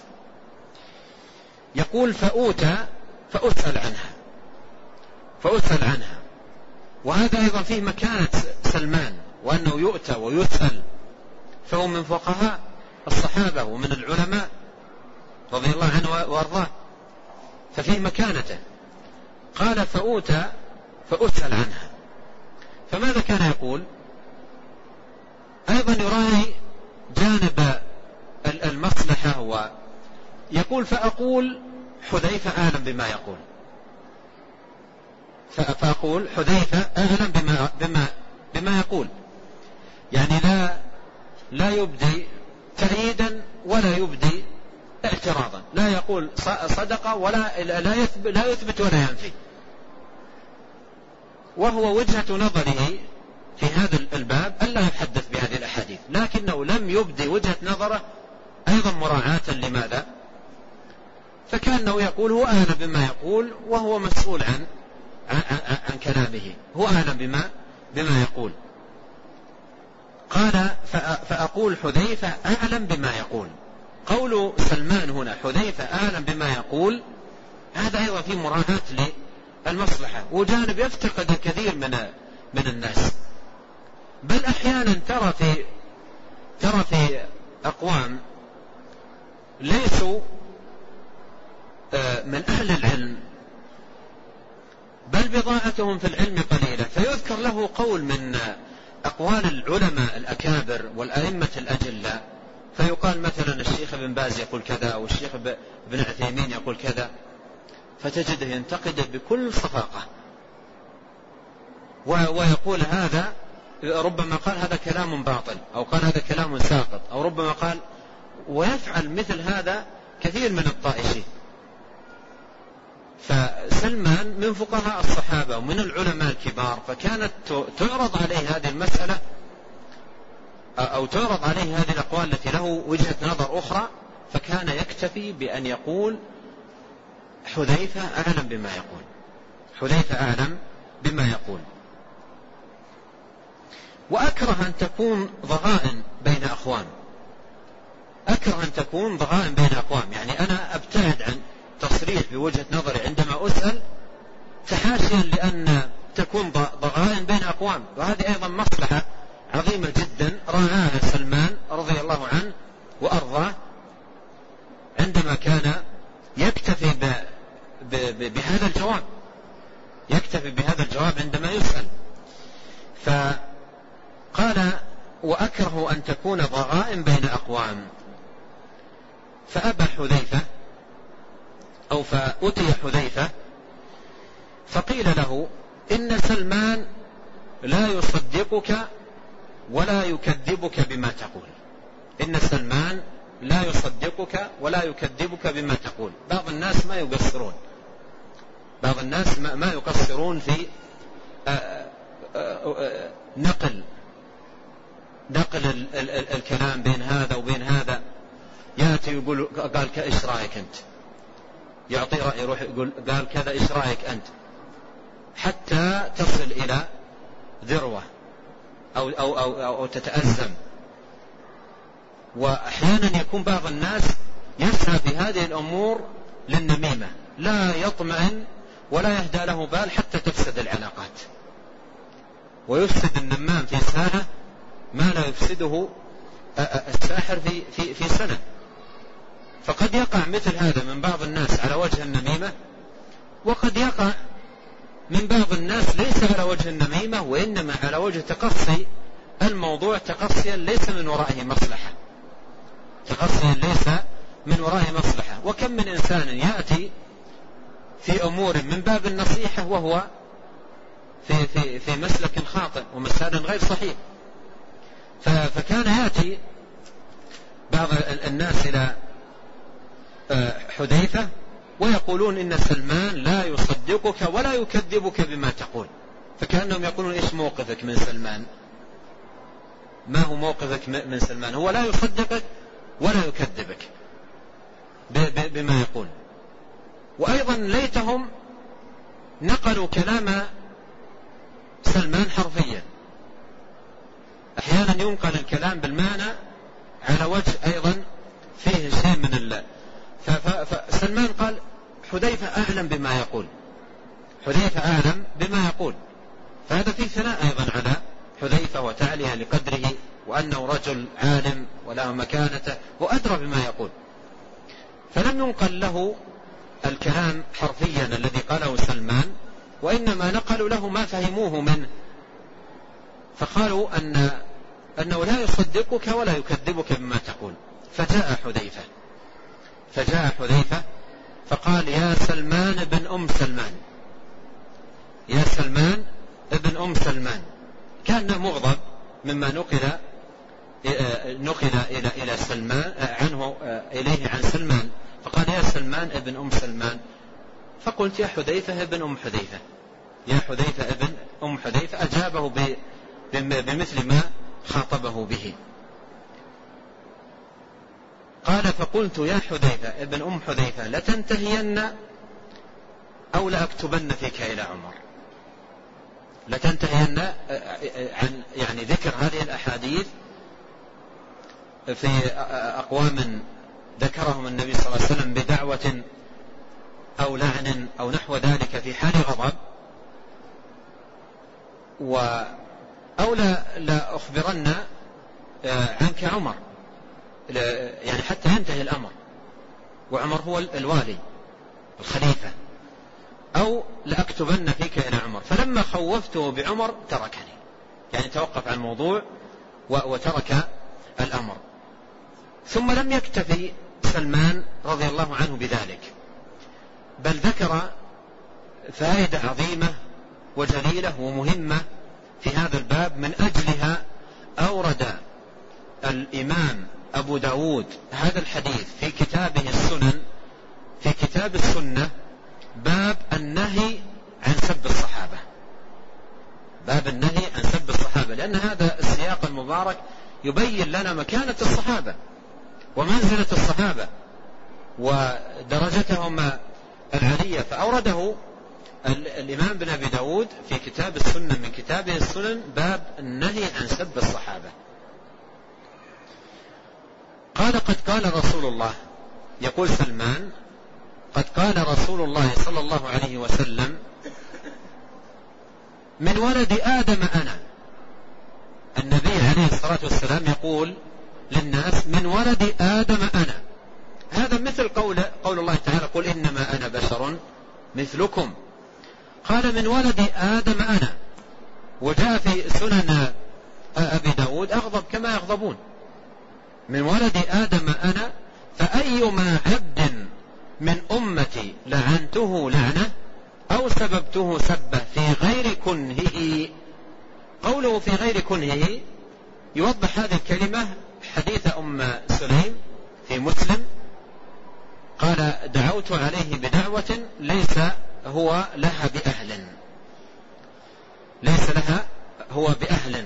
[SPEAKER 2] يقول فأوتى فأسأل عنها فأسأل عنها وهذا أيضا فيه مكانة سلمان، وأنه يؤتى ويسأل، فهو من فقهاء الصحابة ومن العلماء رضي الله عنه وارضاه، ففيه مكانته. قال فأوتى فأسأل عنها، فماذا كان يقول؟ أيضا يراعي جانب المصلحة، ويقول فأقول حذيفة أعلم بما يقول، فأقول حذيفة أعلم بما, بما, بما يقول، يعني لا, لا يبدي تأييدا ولا يبدي اعتراضا، لا يقول صدق ولا لا يثبت, لا يثبت ولا ينفي. وهو وجهة نظره في هذا الباب ألا يحدث بهذه الأحاديث، لكنه لم يبدي وجهة نظره أيضا مراعاة لماذا؟ فكأنه يقول هو أعلم بما يقول وهو مسؤول عن عن, عن كلامه، هو أعلم بما بما يقول. قال فأقول حذيفة أعلم بما يقول. قول سلمان هنا حذيفة أعلم بما يقول، هذا أيضا في مراعاة للمصلحة، وجانب يفتقد الكثير من من الناس. بل أحيانا ترى في ترى في أقوام ليسوا من أهل العلم، بل بضاعتهم في العلم قليلة، فيذكر له قول من أقوال العلماء الأكابر والأئمة الأجلاء، فيقال مثلا الشيخ ابن باز يقول كذا أو الشيخ ابن عثيمين يقول كذا، فتجده ينتقد بكل صفاقة ويقول هذا، ربما قال هذا كلام باطل أو قال هذا كلام ساقط أو ربما قال، ويفعل مثل هذا كثير من الطائشين. فسلمان من فقهاء الصحابة ومن العلماء الكبار، فكانت تعرض عليه هذه المسألة أو تعرض عليه هذه الأقوال التي له وجهة نظر أخرى، فكان يكتفي بأن يقول حذيفة أعلم بما يقول، حذيفة أعلم بما يقول. وأكره أن تكون ضغائن بين أقوام، أكره أن تكون ضغائن بين أقوام، يعني أنا أبتعد عن تصريح بوجهة نظري عندما أسأل تحاشيا لأن تكون ضغائن بين أقوام، وهذه أيضا مصلحة عظيمة جدا رعاها سلمان رضي الله عنه وأرضاه عندما كان يكتفي ب... ب... ب... بهذا الجواب، يكتفي بهذا الجواب عندما يسأل. فقال وأكره أن تكون ضغائن بين أقوام، فأبى حذيفة أو فأتي حذيفة فقيل له إن سلمان لا يصدقك ولا يكذبك بما تقول، إن سلمان لا يصدقك ولا يكذبك بما تقول. بعض الناس ما يقصرون، بعض الناس ما يقصرون في نقل نقل الكلام بين هذا وبين هذا. يأتي يقول قال إيش رأيك أنت، يعطي رأي يروح يقول قال كذا إيش رأيك أنت، حتى تصل إلى ذروة أو, أو, أو, أو تتأزم. وأحيانا يكون بعض الناس يسعى في هذه الأمور للنميمة، لا يطمئن ولا يهدى له بال حتى تفسد العلاقات، ويفسد النمام في ساعة ما لا يفسده الساحر في, في, في سنة. فقد يقع مثل هذا من بعض الناس على وجه النميمة، وقد يقع من بعض الناس ليس على وجه النميمة وإنما على وجه تقصي الموضوع تقصيا ليس من ورائه مصلحة، تقصيا ليس من ورائه مصلحة. وكم من إنسان يأتي في أمور من باب النصيحة وهو في, في, في مسلك خاطئ ومسار غير صحيح. فكان يأتي بعض الناس إلى حذيفة ويقولون إن سلمان لا يصدقك ولا يكذبك بما تقول، فكأنهم يقولون إيش موقفك من سلمان، ما هو موقفك من سلمان، هو لا يصدقك ولا يكذبك بما يقول. وأيضا ليتهم نقلوا كلام سلمان حرفيا، أحيانا ينقل الكلام بالمعنى على وجه أيضا فيه شيء من الله. فسلمان قال حذيفة أعلم بما يقول، حذيفة أعلم بما يقول، فهذا فيه ثناء أيضا على حذيفة وتعليها لقدره وأنه رجل عالم وله مكانته وأدرى بما يقول. فلم ينقل له الكلام حرفيا الذي قاله سلمان، وإنما نقلوا له ما فهموه منه، فقالوا أن أنه لا يصدقك ولا يكذبك بما تقول. فجاء حذيفة فجاء حذيفة فقال يا سلمان بن أم سلمان، يا سلمان ابن أم سلمان، كان مغضب مما نقل نقل إلى إلى سلمان عنه إليه عن سلمان، فقال يا سلمان ابن أم سلمان، فقلت يا حذيفة ابن أم حذيفة، يا حذيفة ابن أم حذيفة، أجابه بمثل ما خاطبه به. قال فقلت يا حذيفة ابن أم حذيفة لتنتهين أو لأكتبن فيك إلى عمر، لتنتهين عن يعني ذكر هذه الأحاديث في أقوام ذكرهم النبي صلى الله عليه وسلم بدعوة أو لعن أو نحو ذلك في حال غضب، أو لا, لا أخبرن عنك عمر، يعني حتى ينتهي الأمر، وعمر هو الوالي الخليفة، أو لأكتبن فيك إلى عمر. فلما خوفته بعمر تركني، يعني توقف عن الموضوع وترك الأمر. ثم لم يكتفي سلمان رضي الله عنه بذلك، بل ذكر فائدة عظيمة وجليلة ومهمة في هذا الباب، من أجلها أورد الإمام أبو داود هذا الحديث في كتابه السنن، في كتاب السنة، باب النهي عن سب الصحابة، باب النهي عن سب الصحابة، لأن هذا السياق المبارك يبين لنا مكانة الصحابة ومنزلة الصحابة ودرجتهم العلية، فأورده الإمام بن أبي داود في كتاب السنة من كتابه السنن باب النهي عن سب الصحابة. قال قد قال رسول الله، يقول سلمان قد قال رسول الله صلى الله عليه وسلم من ولد آدم أنا، النبي عليه الصلاة والسلام يقول للناس من ولد آدم أنا، هذا مثل قول, قول الله تعالى قل إنما أنا بشر مثلكم، قال من ولد آدم أنا. وجاء في سنن أبي داود أغضب كما يغضبون، من ولد آدم أنا فأيما عبد من أمتي لعنته لعنة أو سببته سبه في غير كنهه. قوله في غير كنهه يوضح هذه الكلمة حديث أم سليم في مسلم، قال دعوت عليه بدعوة ليس هو لها بأهل، ليس لها هو بأهل،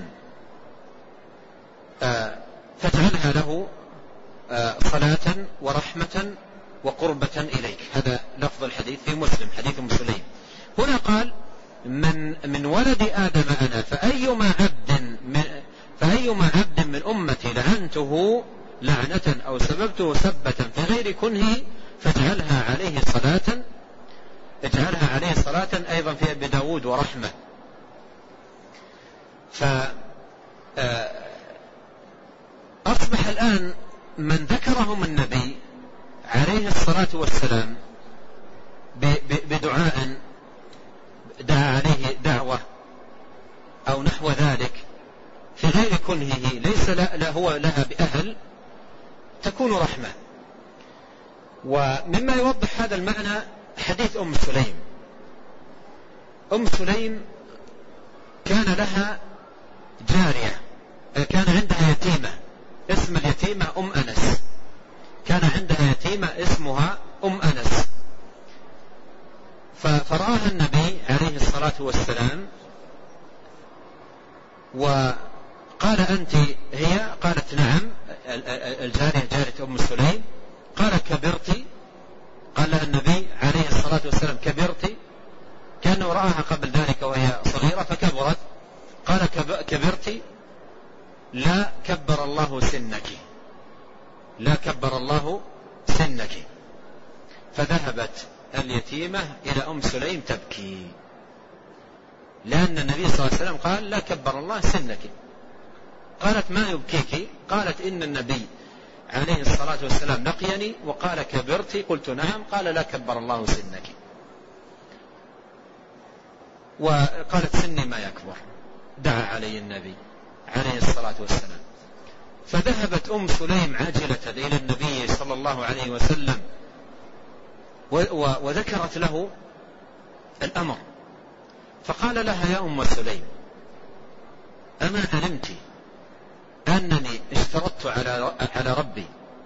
[SPEAKER 2] آه فاجعلها له آه صلاة ورحمة وقربة إليك. هذا لفظ الحديث في مسلم، حديث أم سليم. هنا قال من, من ولد آدم أنا فأيما عبد من, فأيما عبد من أمتي لعنته لعنة أو سببته سبة في غير كنه فاجعلها عليه صلاة، اجعلها عليه صلاة أيضا في أبي داود ورحمة. فأصبح الآن من ذكرهم النبي عليه الصلاة والسلام بدعاء دعا عليه دعوة أو نحو ذلك في غير كنهه ليس لا هو لها بأهل، تكون رحمة. ومما يوضح هذا المعنى حديث أم سليم. أم سليم كان لها جارية، كان عندها يتيمة، اسم اليتيمة أم أنس، كان عندها يتيمة اسمها أم أنس، فرآها النبي عليه الصلاة والسلام وقال أنت هي؟ قالت نعم، الجارية جارية أم سليم. قال كبرتي؟ قال لها النبي عليه الصلاة والسلام كبرتي؟ كأنه رآها قبل ذلك وهي صغيرة فكبرت. قال كبرتي؟ لا كبر الله سنك، لا كبر الله سنك. فذهبت اليتيمة إلى أم سليم تبكي، لأن النبي صلى الله عليه وسلم قال لا كبر الله سنك. قالت ما يبكيك؟ قالت إن النبي عليه الصلاة والسلام لقيني وقال كبرتي؟ قلت نعم. قال لا كبر الله سنك. وقالت سني ما يكبر. دعا علي النبي عليه الصلاة والسلام، فذهبت أم سليم عاجلة إلى النبي صلى الله عليه وسلم وذكرت له الأمر، فقال لها يا أم سليم أما علمت أنني اشترطت على ربي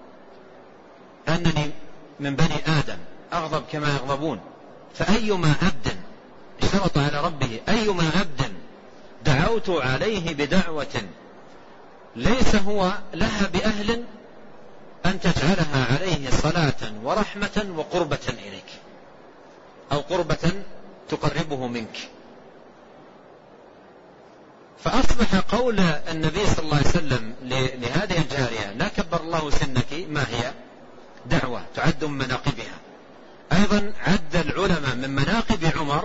[SPEAKER 2] أنني من بني آدم أغضب كما يغضبون، فأيما عبد اشترط على ربه أيما عبد دعوت عليه بدعوة ليس هو لها بأهل أن تجعلها عليه صلاة ورحمة وقربة إليك، أو قربة تقربه منك. فأصبح قول النبي صلى الله عليه وسلم لهذه الجارية لا كبر الله سنك ما هي دعوة تعد من مناقبها. أيضا عد العلماء من مناقب عمر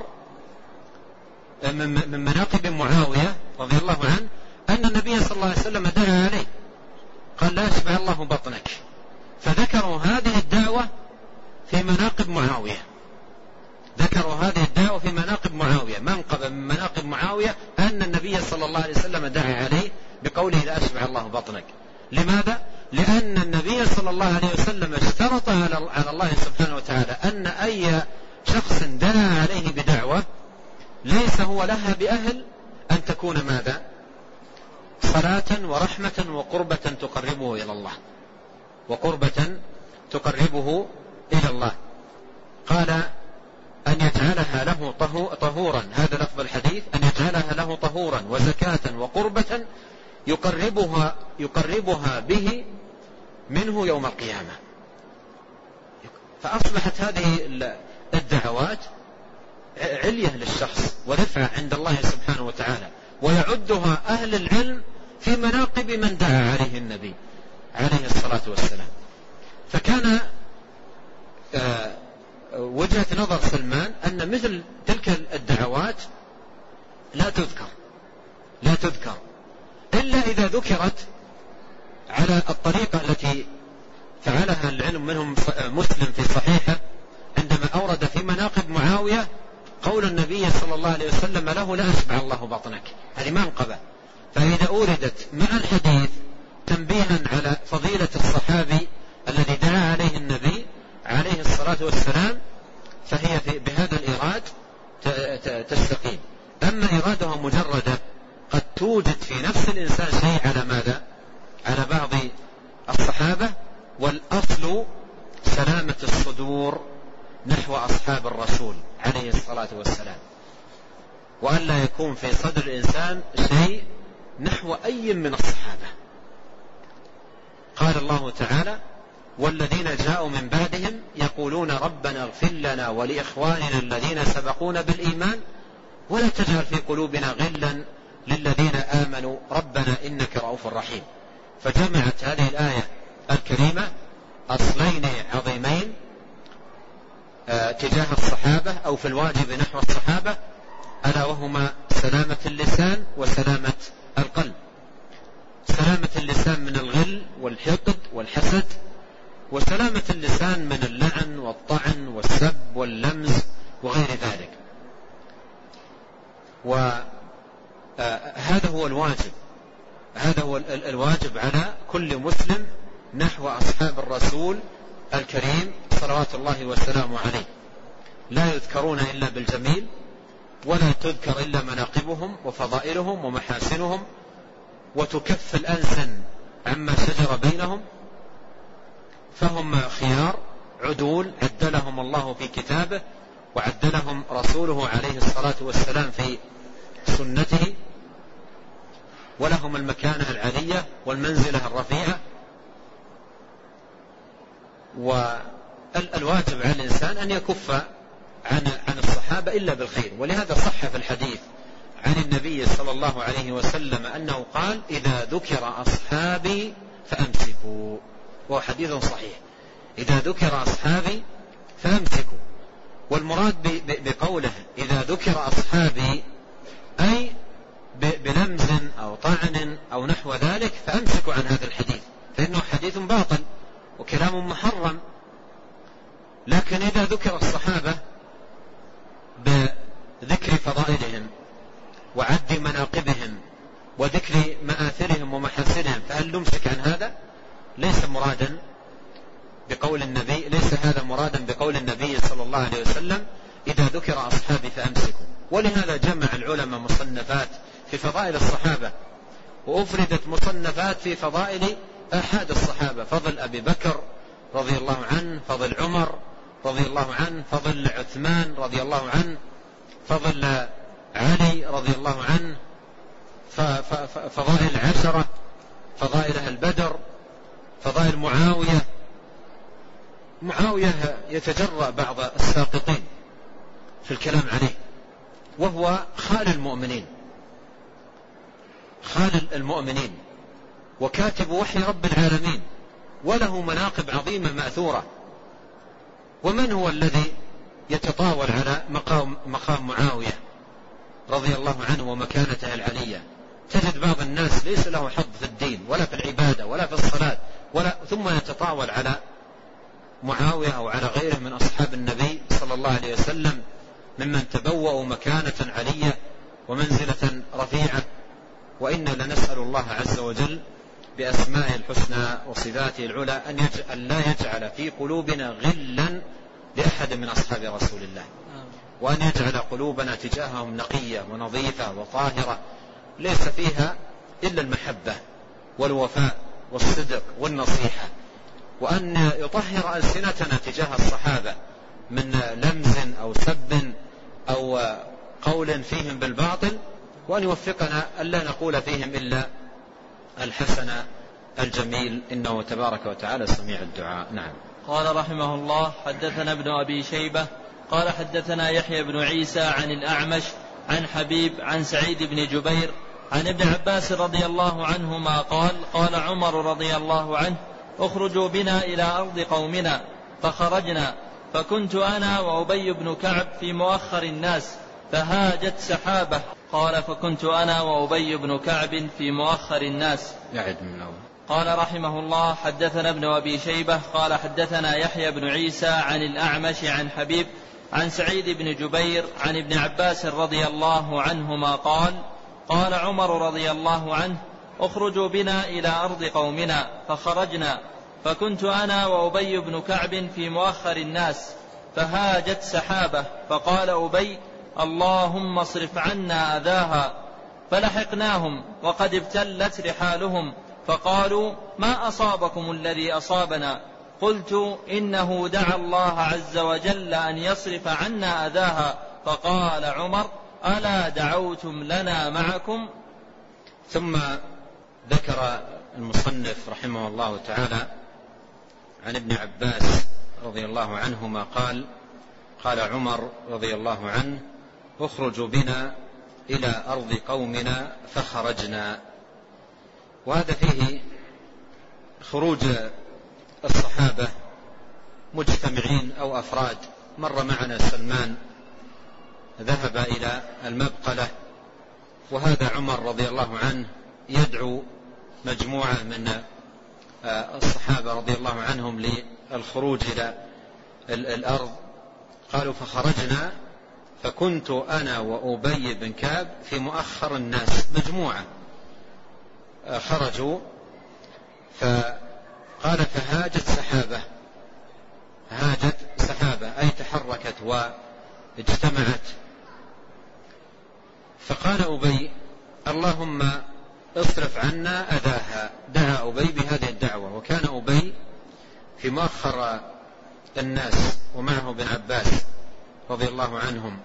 [SPEAKER 2] من مناقب معاوية رضي الله عنه أن النبي صلى الله عليه وسلم دعا عليه قال لا يشبع الله بطنك، فذكروا هذه الدعوة في مناقب معاوية، ذكروا هذه الدعوة في مناقب معاوية. منقب من مناقب معاوية أن النبي صلى الله عليه وسلم دعا عليه بقوله لا يشبع الله بطنك. لماذا؟ لأن النبي صلى الله عليه وسلم اشترط على الله سبحانه وتعالى أن أي شخص دعا عليه بدعوة ليس هو لها بأهل أن تكون ماذا؟ صلاة ورحمة وقربة تقربه إلى الله، وقربة تقربه إلى الله. قال أن يجعلها له طهورا، هذا لفظ الحديث، أن يجعلها له طهورا وزكاة وقربة يقربها, يقربها به منه يوم القيامة. فأصبحت هذه الدعوات علية للشخص ورفعة عند الله سبحانه وتعالى، ويعدها أهل العلم في مناقب من دعا عليه النبي عليه الصلاة والسلام. فكان وجهة نظر سلمان أن مثل تلك الدعوات لا تذكر لا تذكر إلا إذا ذكرت على الطريقة التي فعلها العلم منهم مسلم في صحيحه عندما أورد في مناقب معاوية قول النبي صلى الله عليه وسلم له لا أشبع الله بطنك، هذه منقبة. فإذا أوردت مع الحديث تنبيها على فضيلة الصحابي الذي دعا عليه النبي عليه الصلاة والسلام فهي بهذا الإيراد تستقيم. أما إرادها مجردة قد توجد في نفس الإنسان شيء على ماذا؟ على بعض الصحابة، والأصل سلامة الصدور نحو أصحاب الرسول عليه الصلاة والسلام، وأن لا يكون في صدر الإنسان شيء نحو أي من الصحابة. قال الله تعالى والذين جاءوا من بعدهم يقولون ربنا اغفر لنا ولإخواننا الذين سبقونا بالإيمان ولا تجعل في قلوبنا غلا للذين آمنوا ربنا إنك رؤوف رحيم. فجمعت هذه الآية الكريمة أصلين عظيمين تجاه الصحابة أو في الواجب نحو الصحابة، ألا وهما سلامة اللسان وسلامة القلب. سلامة اللسان من الغل والحقد والحسد، وسلامة اللسان من اللعن والطعن والسب واللمز وغير ذلك. وهذا هو الواجب هذا هو الواجب على كل مسلم نحو أصحاب الرسول الكريم صلوات الله وسلامه عليه. لا يذكرون إلا بالجميل، ولا تذكر إلا مناقبهم وفضائلهم ومحاسنهم، وتكف الألسن عما شجر بينهم، فهم خيار عدول عدلهم الله في كتابه وعدلهم رسوله عليه الصلاة والسلام في سنته، ولهم المكانة العلية والمنزلة الرفيعة. والواجب على الإنسان أن يكف عن عن الصحابة إلا بالخير. ولهذا صح في الحديث عن النبي صلى الله عليه وسلم أنه قال إذا ذكر أصحابي فأمسكوا، وهو حديث صحيح، إذا ذكر أصحابي فأمسكوا. والمراد بقوله إذا ذكر أصحابي أي بلمز أو طعن أو نحو ذلك فأمسكوا عن هذا الحديث، فإنه حديث باطل وكلام محرم. لكن إذا ذكر الصحابة بذكر فضائلهم وعد مناقبهم وذكر مآثرهم ومحاسنهم فهل نمسك عن هذا؟ ليس مرادا بقول النبي ليس هذا مرادا بقول النبي صلى الله عليه وسلم إذا ذكر أصحابي فأمسكوا. ولهذا جمع العلماء مصنفات في فضائل الصحابة، وأفردت مصنفات في فضائل أحد الصحابة، فضل أبي بكر رضي الله عنه، فضل عمر رضي الله عنه، فضل عثمان رضي الله عنه، فضل علي رضي الله عنه، فضائل عشرة، فضائل أهل بدر، فضائل معاوية. معاوية يتجرأ بعض الساقطين في الكلام عليه، وهو خال المؤمنين، خال المؤمنين وكاتب وحي رب العالمين، وله مناقب عظيمة مأثورة. ومن هو الذي يتطاول على مقام, مقام معاوية رضي الله عنه ومكانته العلية؟ تجد بعض الناس ليس له حظ في الدين ولا في العبادة ولا في الصلاة ولا ثم يتطاول على معاوية أو على غيره من أصحاب النبي صلى الله عليه وسلم ممن تبوأوا مكانة علية ومنزلة رفيعة. وإنا لنسأل الله عز وجل بأسمائه الحسنى وصفاته العلى أن, أن لا يجعل في قلوبنا غلا لأحد من أصحاب رسول الله، وأن يجعل قلوبنا تجاههم نقية ونظيفة وطاهرة ليس فيها إلا المحبة والوفاء والصدق والنصيحة، وأن يطهر ألسنتنا تجاه الصحابة من لمز أو سب أو قول فيهم بالباطل، وأن يوفقنا ألا نقول فيهم إلا الحسن الجميل، إنه تبارك وتعالى سميع الدعاء. نعم.
[SPEAKER 1] قال رحمه الله: حدثنا ابن أبي شيبة قال حدثنا يحيى بن عيسى عن الأعمش عن حبيب عن سعيد بن جبير عن ابن عباس رضي الله عنهما قال: قال عمر رضي الله عنه: اخرجوا بنا إلى أرض قومنا، فخرجنا، فكنت أنا وأبي بن كعب في مؤخر الناس، فهاجت سحابة. قال: فكنت أنا وأبي بن كعب في مؤخر الناس.
[SPEAKER 2] يعد من أول.
[SPEAKER 1] قال رحمه الله: حدثنا ابن أبي شيبة قال حدثنا يحيى بن عيسى عن الأعمش عن حبيب عن سعيد بن جبير عن ابن عباس رضي الله عنهما قال: قال عمر رضي الله عنه: اخرجوا بنا إلى أرض قومنا، فخرجنا، فكنت أنا وأبي بن كعب في مؤخر الناس، فهاجت سحابة، فقال أبي: اللهم اصرف عنا أذاها، فلحقناهم وقد ابتلت رحالهم، فقالوا: ما أصابكم الذي أصابنا؟ قلت: إنه دعا الله عز وجل أن يصرف عنا أذاها. فقال عمر: ألا دعوتم لنا معكم؟
[SPEAKER 2] ثم ذكر المصنف رحمه الله تعالى عن ابن عباس رضي الله عنهما قال: قال عمر رضي الله عنه: اخرجوا بنا إلى أرض قومنا، فخرجنا. وهذا فيه خروج الصحابة مجتمعين أو أفراد. مر معنا سلمان ذهب إلى المبقلة، وهذا عمر رضي الله عنه يدعو مجموعة من الصحابة رضي الله عنهم للخروج إلى الأرض. قالوا: فخرجنا، فكنت أنا وأبي بن كعب في مؤخر الناس، مجموعة خرجوا. فقال: فهاجت سحابة، هاجت سحابة أي تحركت واجتمعت. فقال أبي: اللهم اصرف عنا أذاها. دعا أبي بهذه الدعوة، وكان أبي في مؤخر الناس ومعه ابن عباس رضي الله عنهم.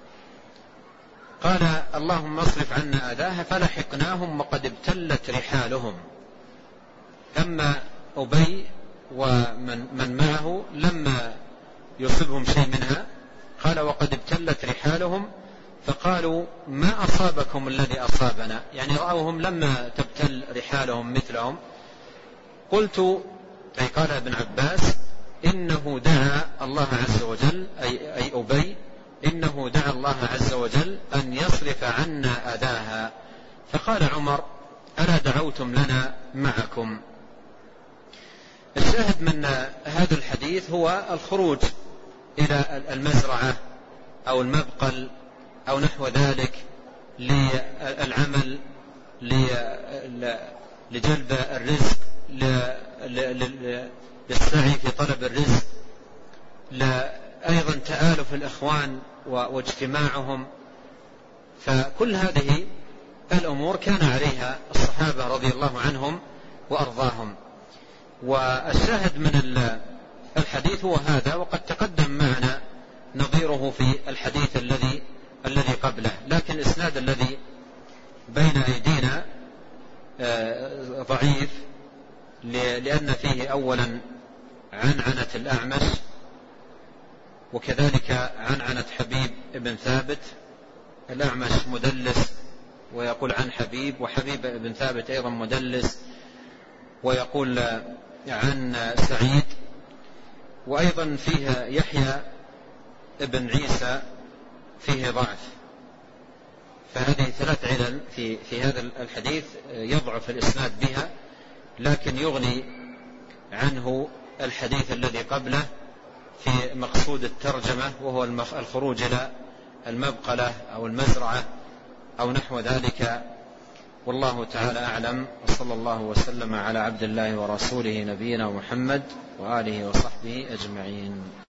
[SPEAKER 2] قال: اللهم اصرف عنا أذاها، فلحقناهم وقد ابتلت رحالهم. أما أبي ومن من معه لما يصيبهم شيء منها، قال: وقد ابتلت رحالهم، فقالوا: ما أصابكم الذي أصابنا؟ يعني رأوهم لما تبتل رحالهم مثلهم. قلت، أي قال ابن عباس: إنه دعا الله عز وجل، أي, أي أبي، إنه دعا الله عز وجل أن يصرف عنا أذاها. فقال عمر: ألا دعوتم لنا معكم؟ الشاهد من هذا الحديث هو الخروج إلى المزرعة أو المبقل أو نحو ذلك للعمل، لجلب الرزق، للسعي في طلب الرزق، أيضا تآلف الإخوان واجتماعهم فكل هذه الأمور كان عليها الصحابة رضي الله عنهم وأرضاهم. والشاهد من الحديث هو هذا، وقد تقدم معنا نظيره في الحديث الذي الذي قبله، لكن الإسناد الذي بين أيدينا ضعيف، لأن فيه أولا عنعنة الأعمش، وكذلك عنعنة حبيب بن ثابت. الأعمش مدلس ويقول عن حبيب، وحبيب بن ثابت أيضا مدلس ويقول عن سعيد. وأيضا فيه يحيى ابن عيسى فيه ضعف. فهذه ثلاث علل في, في هذا الحديث يضعف الإسناد بها، لكن يغني عنه الحديث الذي قبله في مقصود الترجمة، وهو الخروج إلى المبقلة أو المزرعة أو نحو ذلك. والله تعالى أعلم، وصلى الله وسلم على عبد الله ورسوله نبينا محمد وآله وصحبه أجمعين.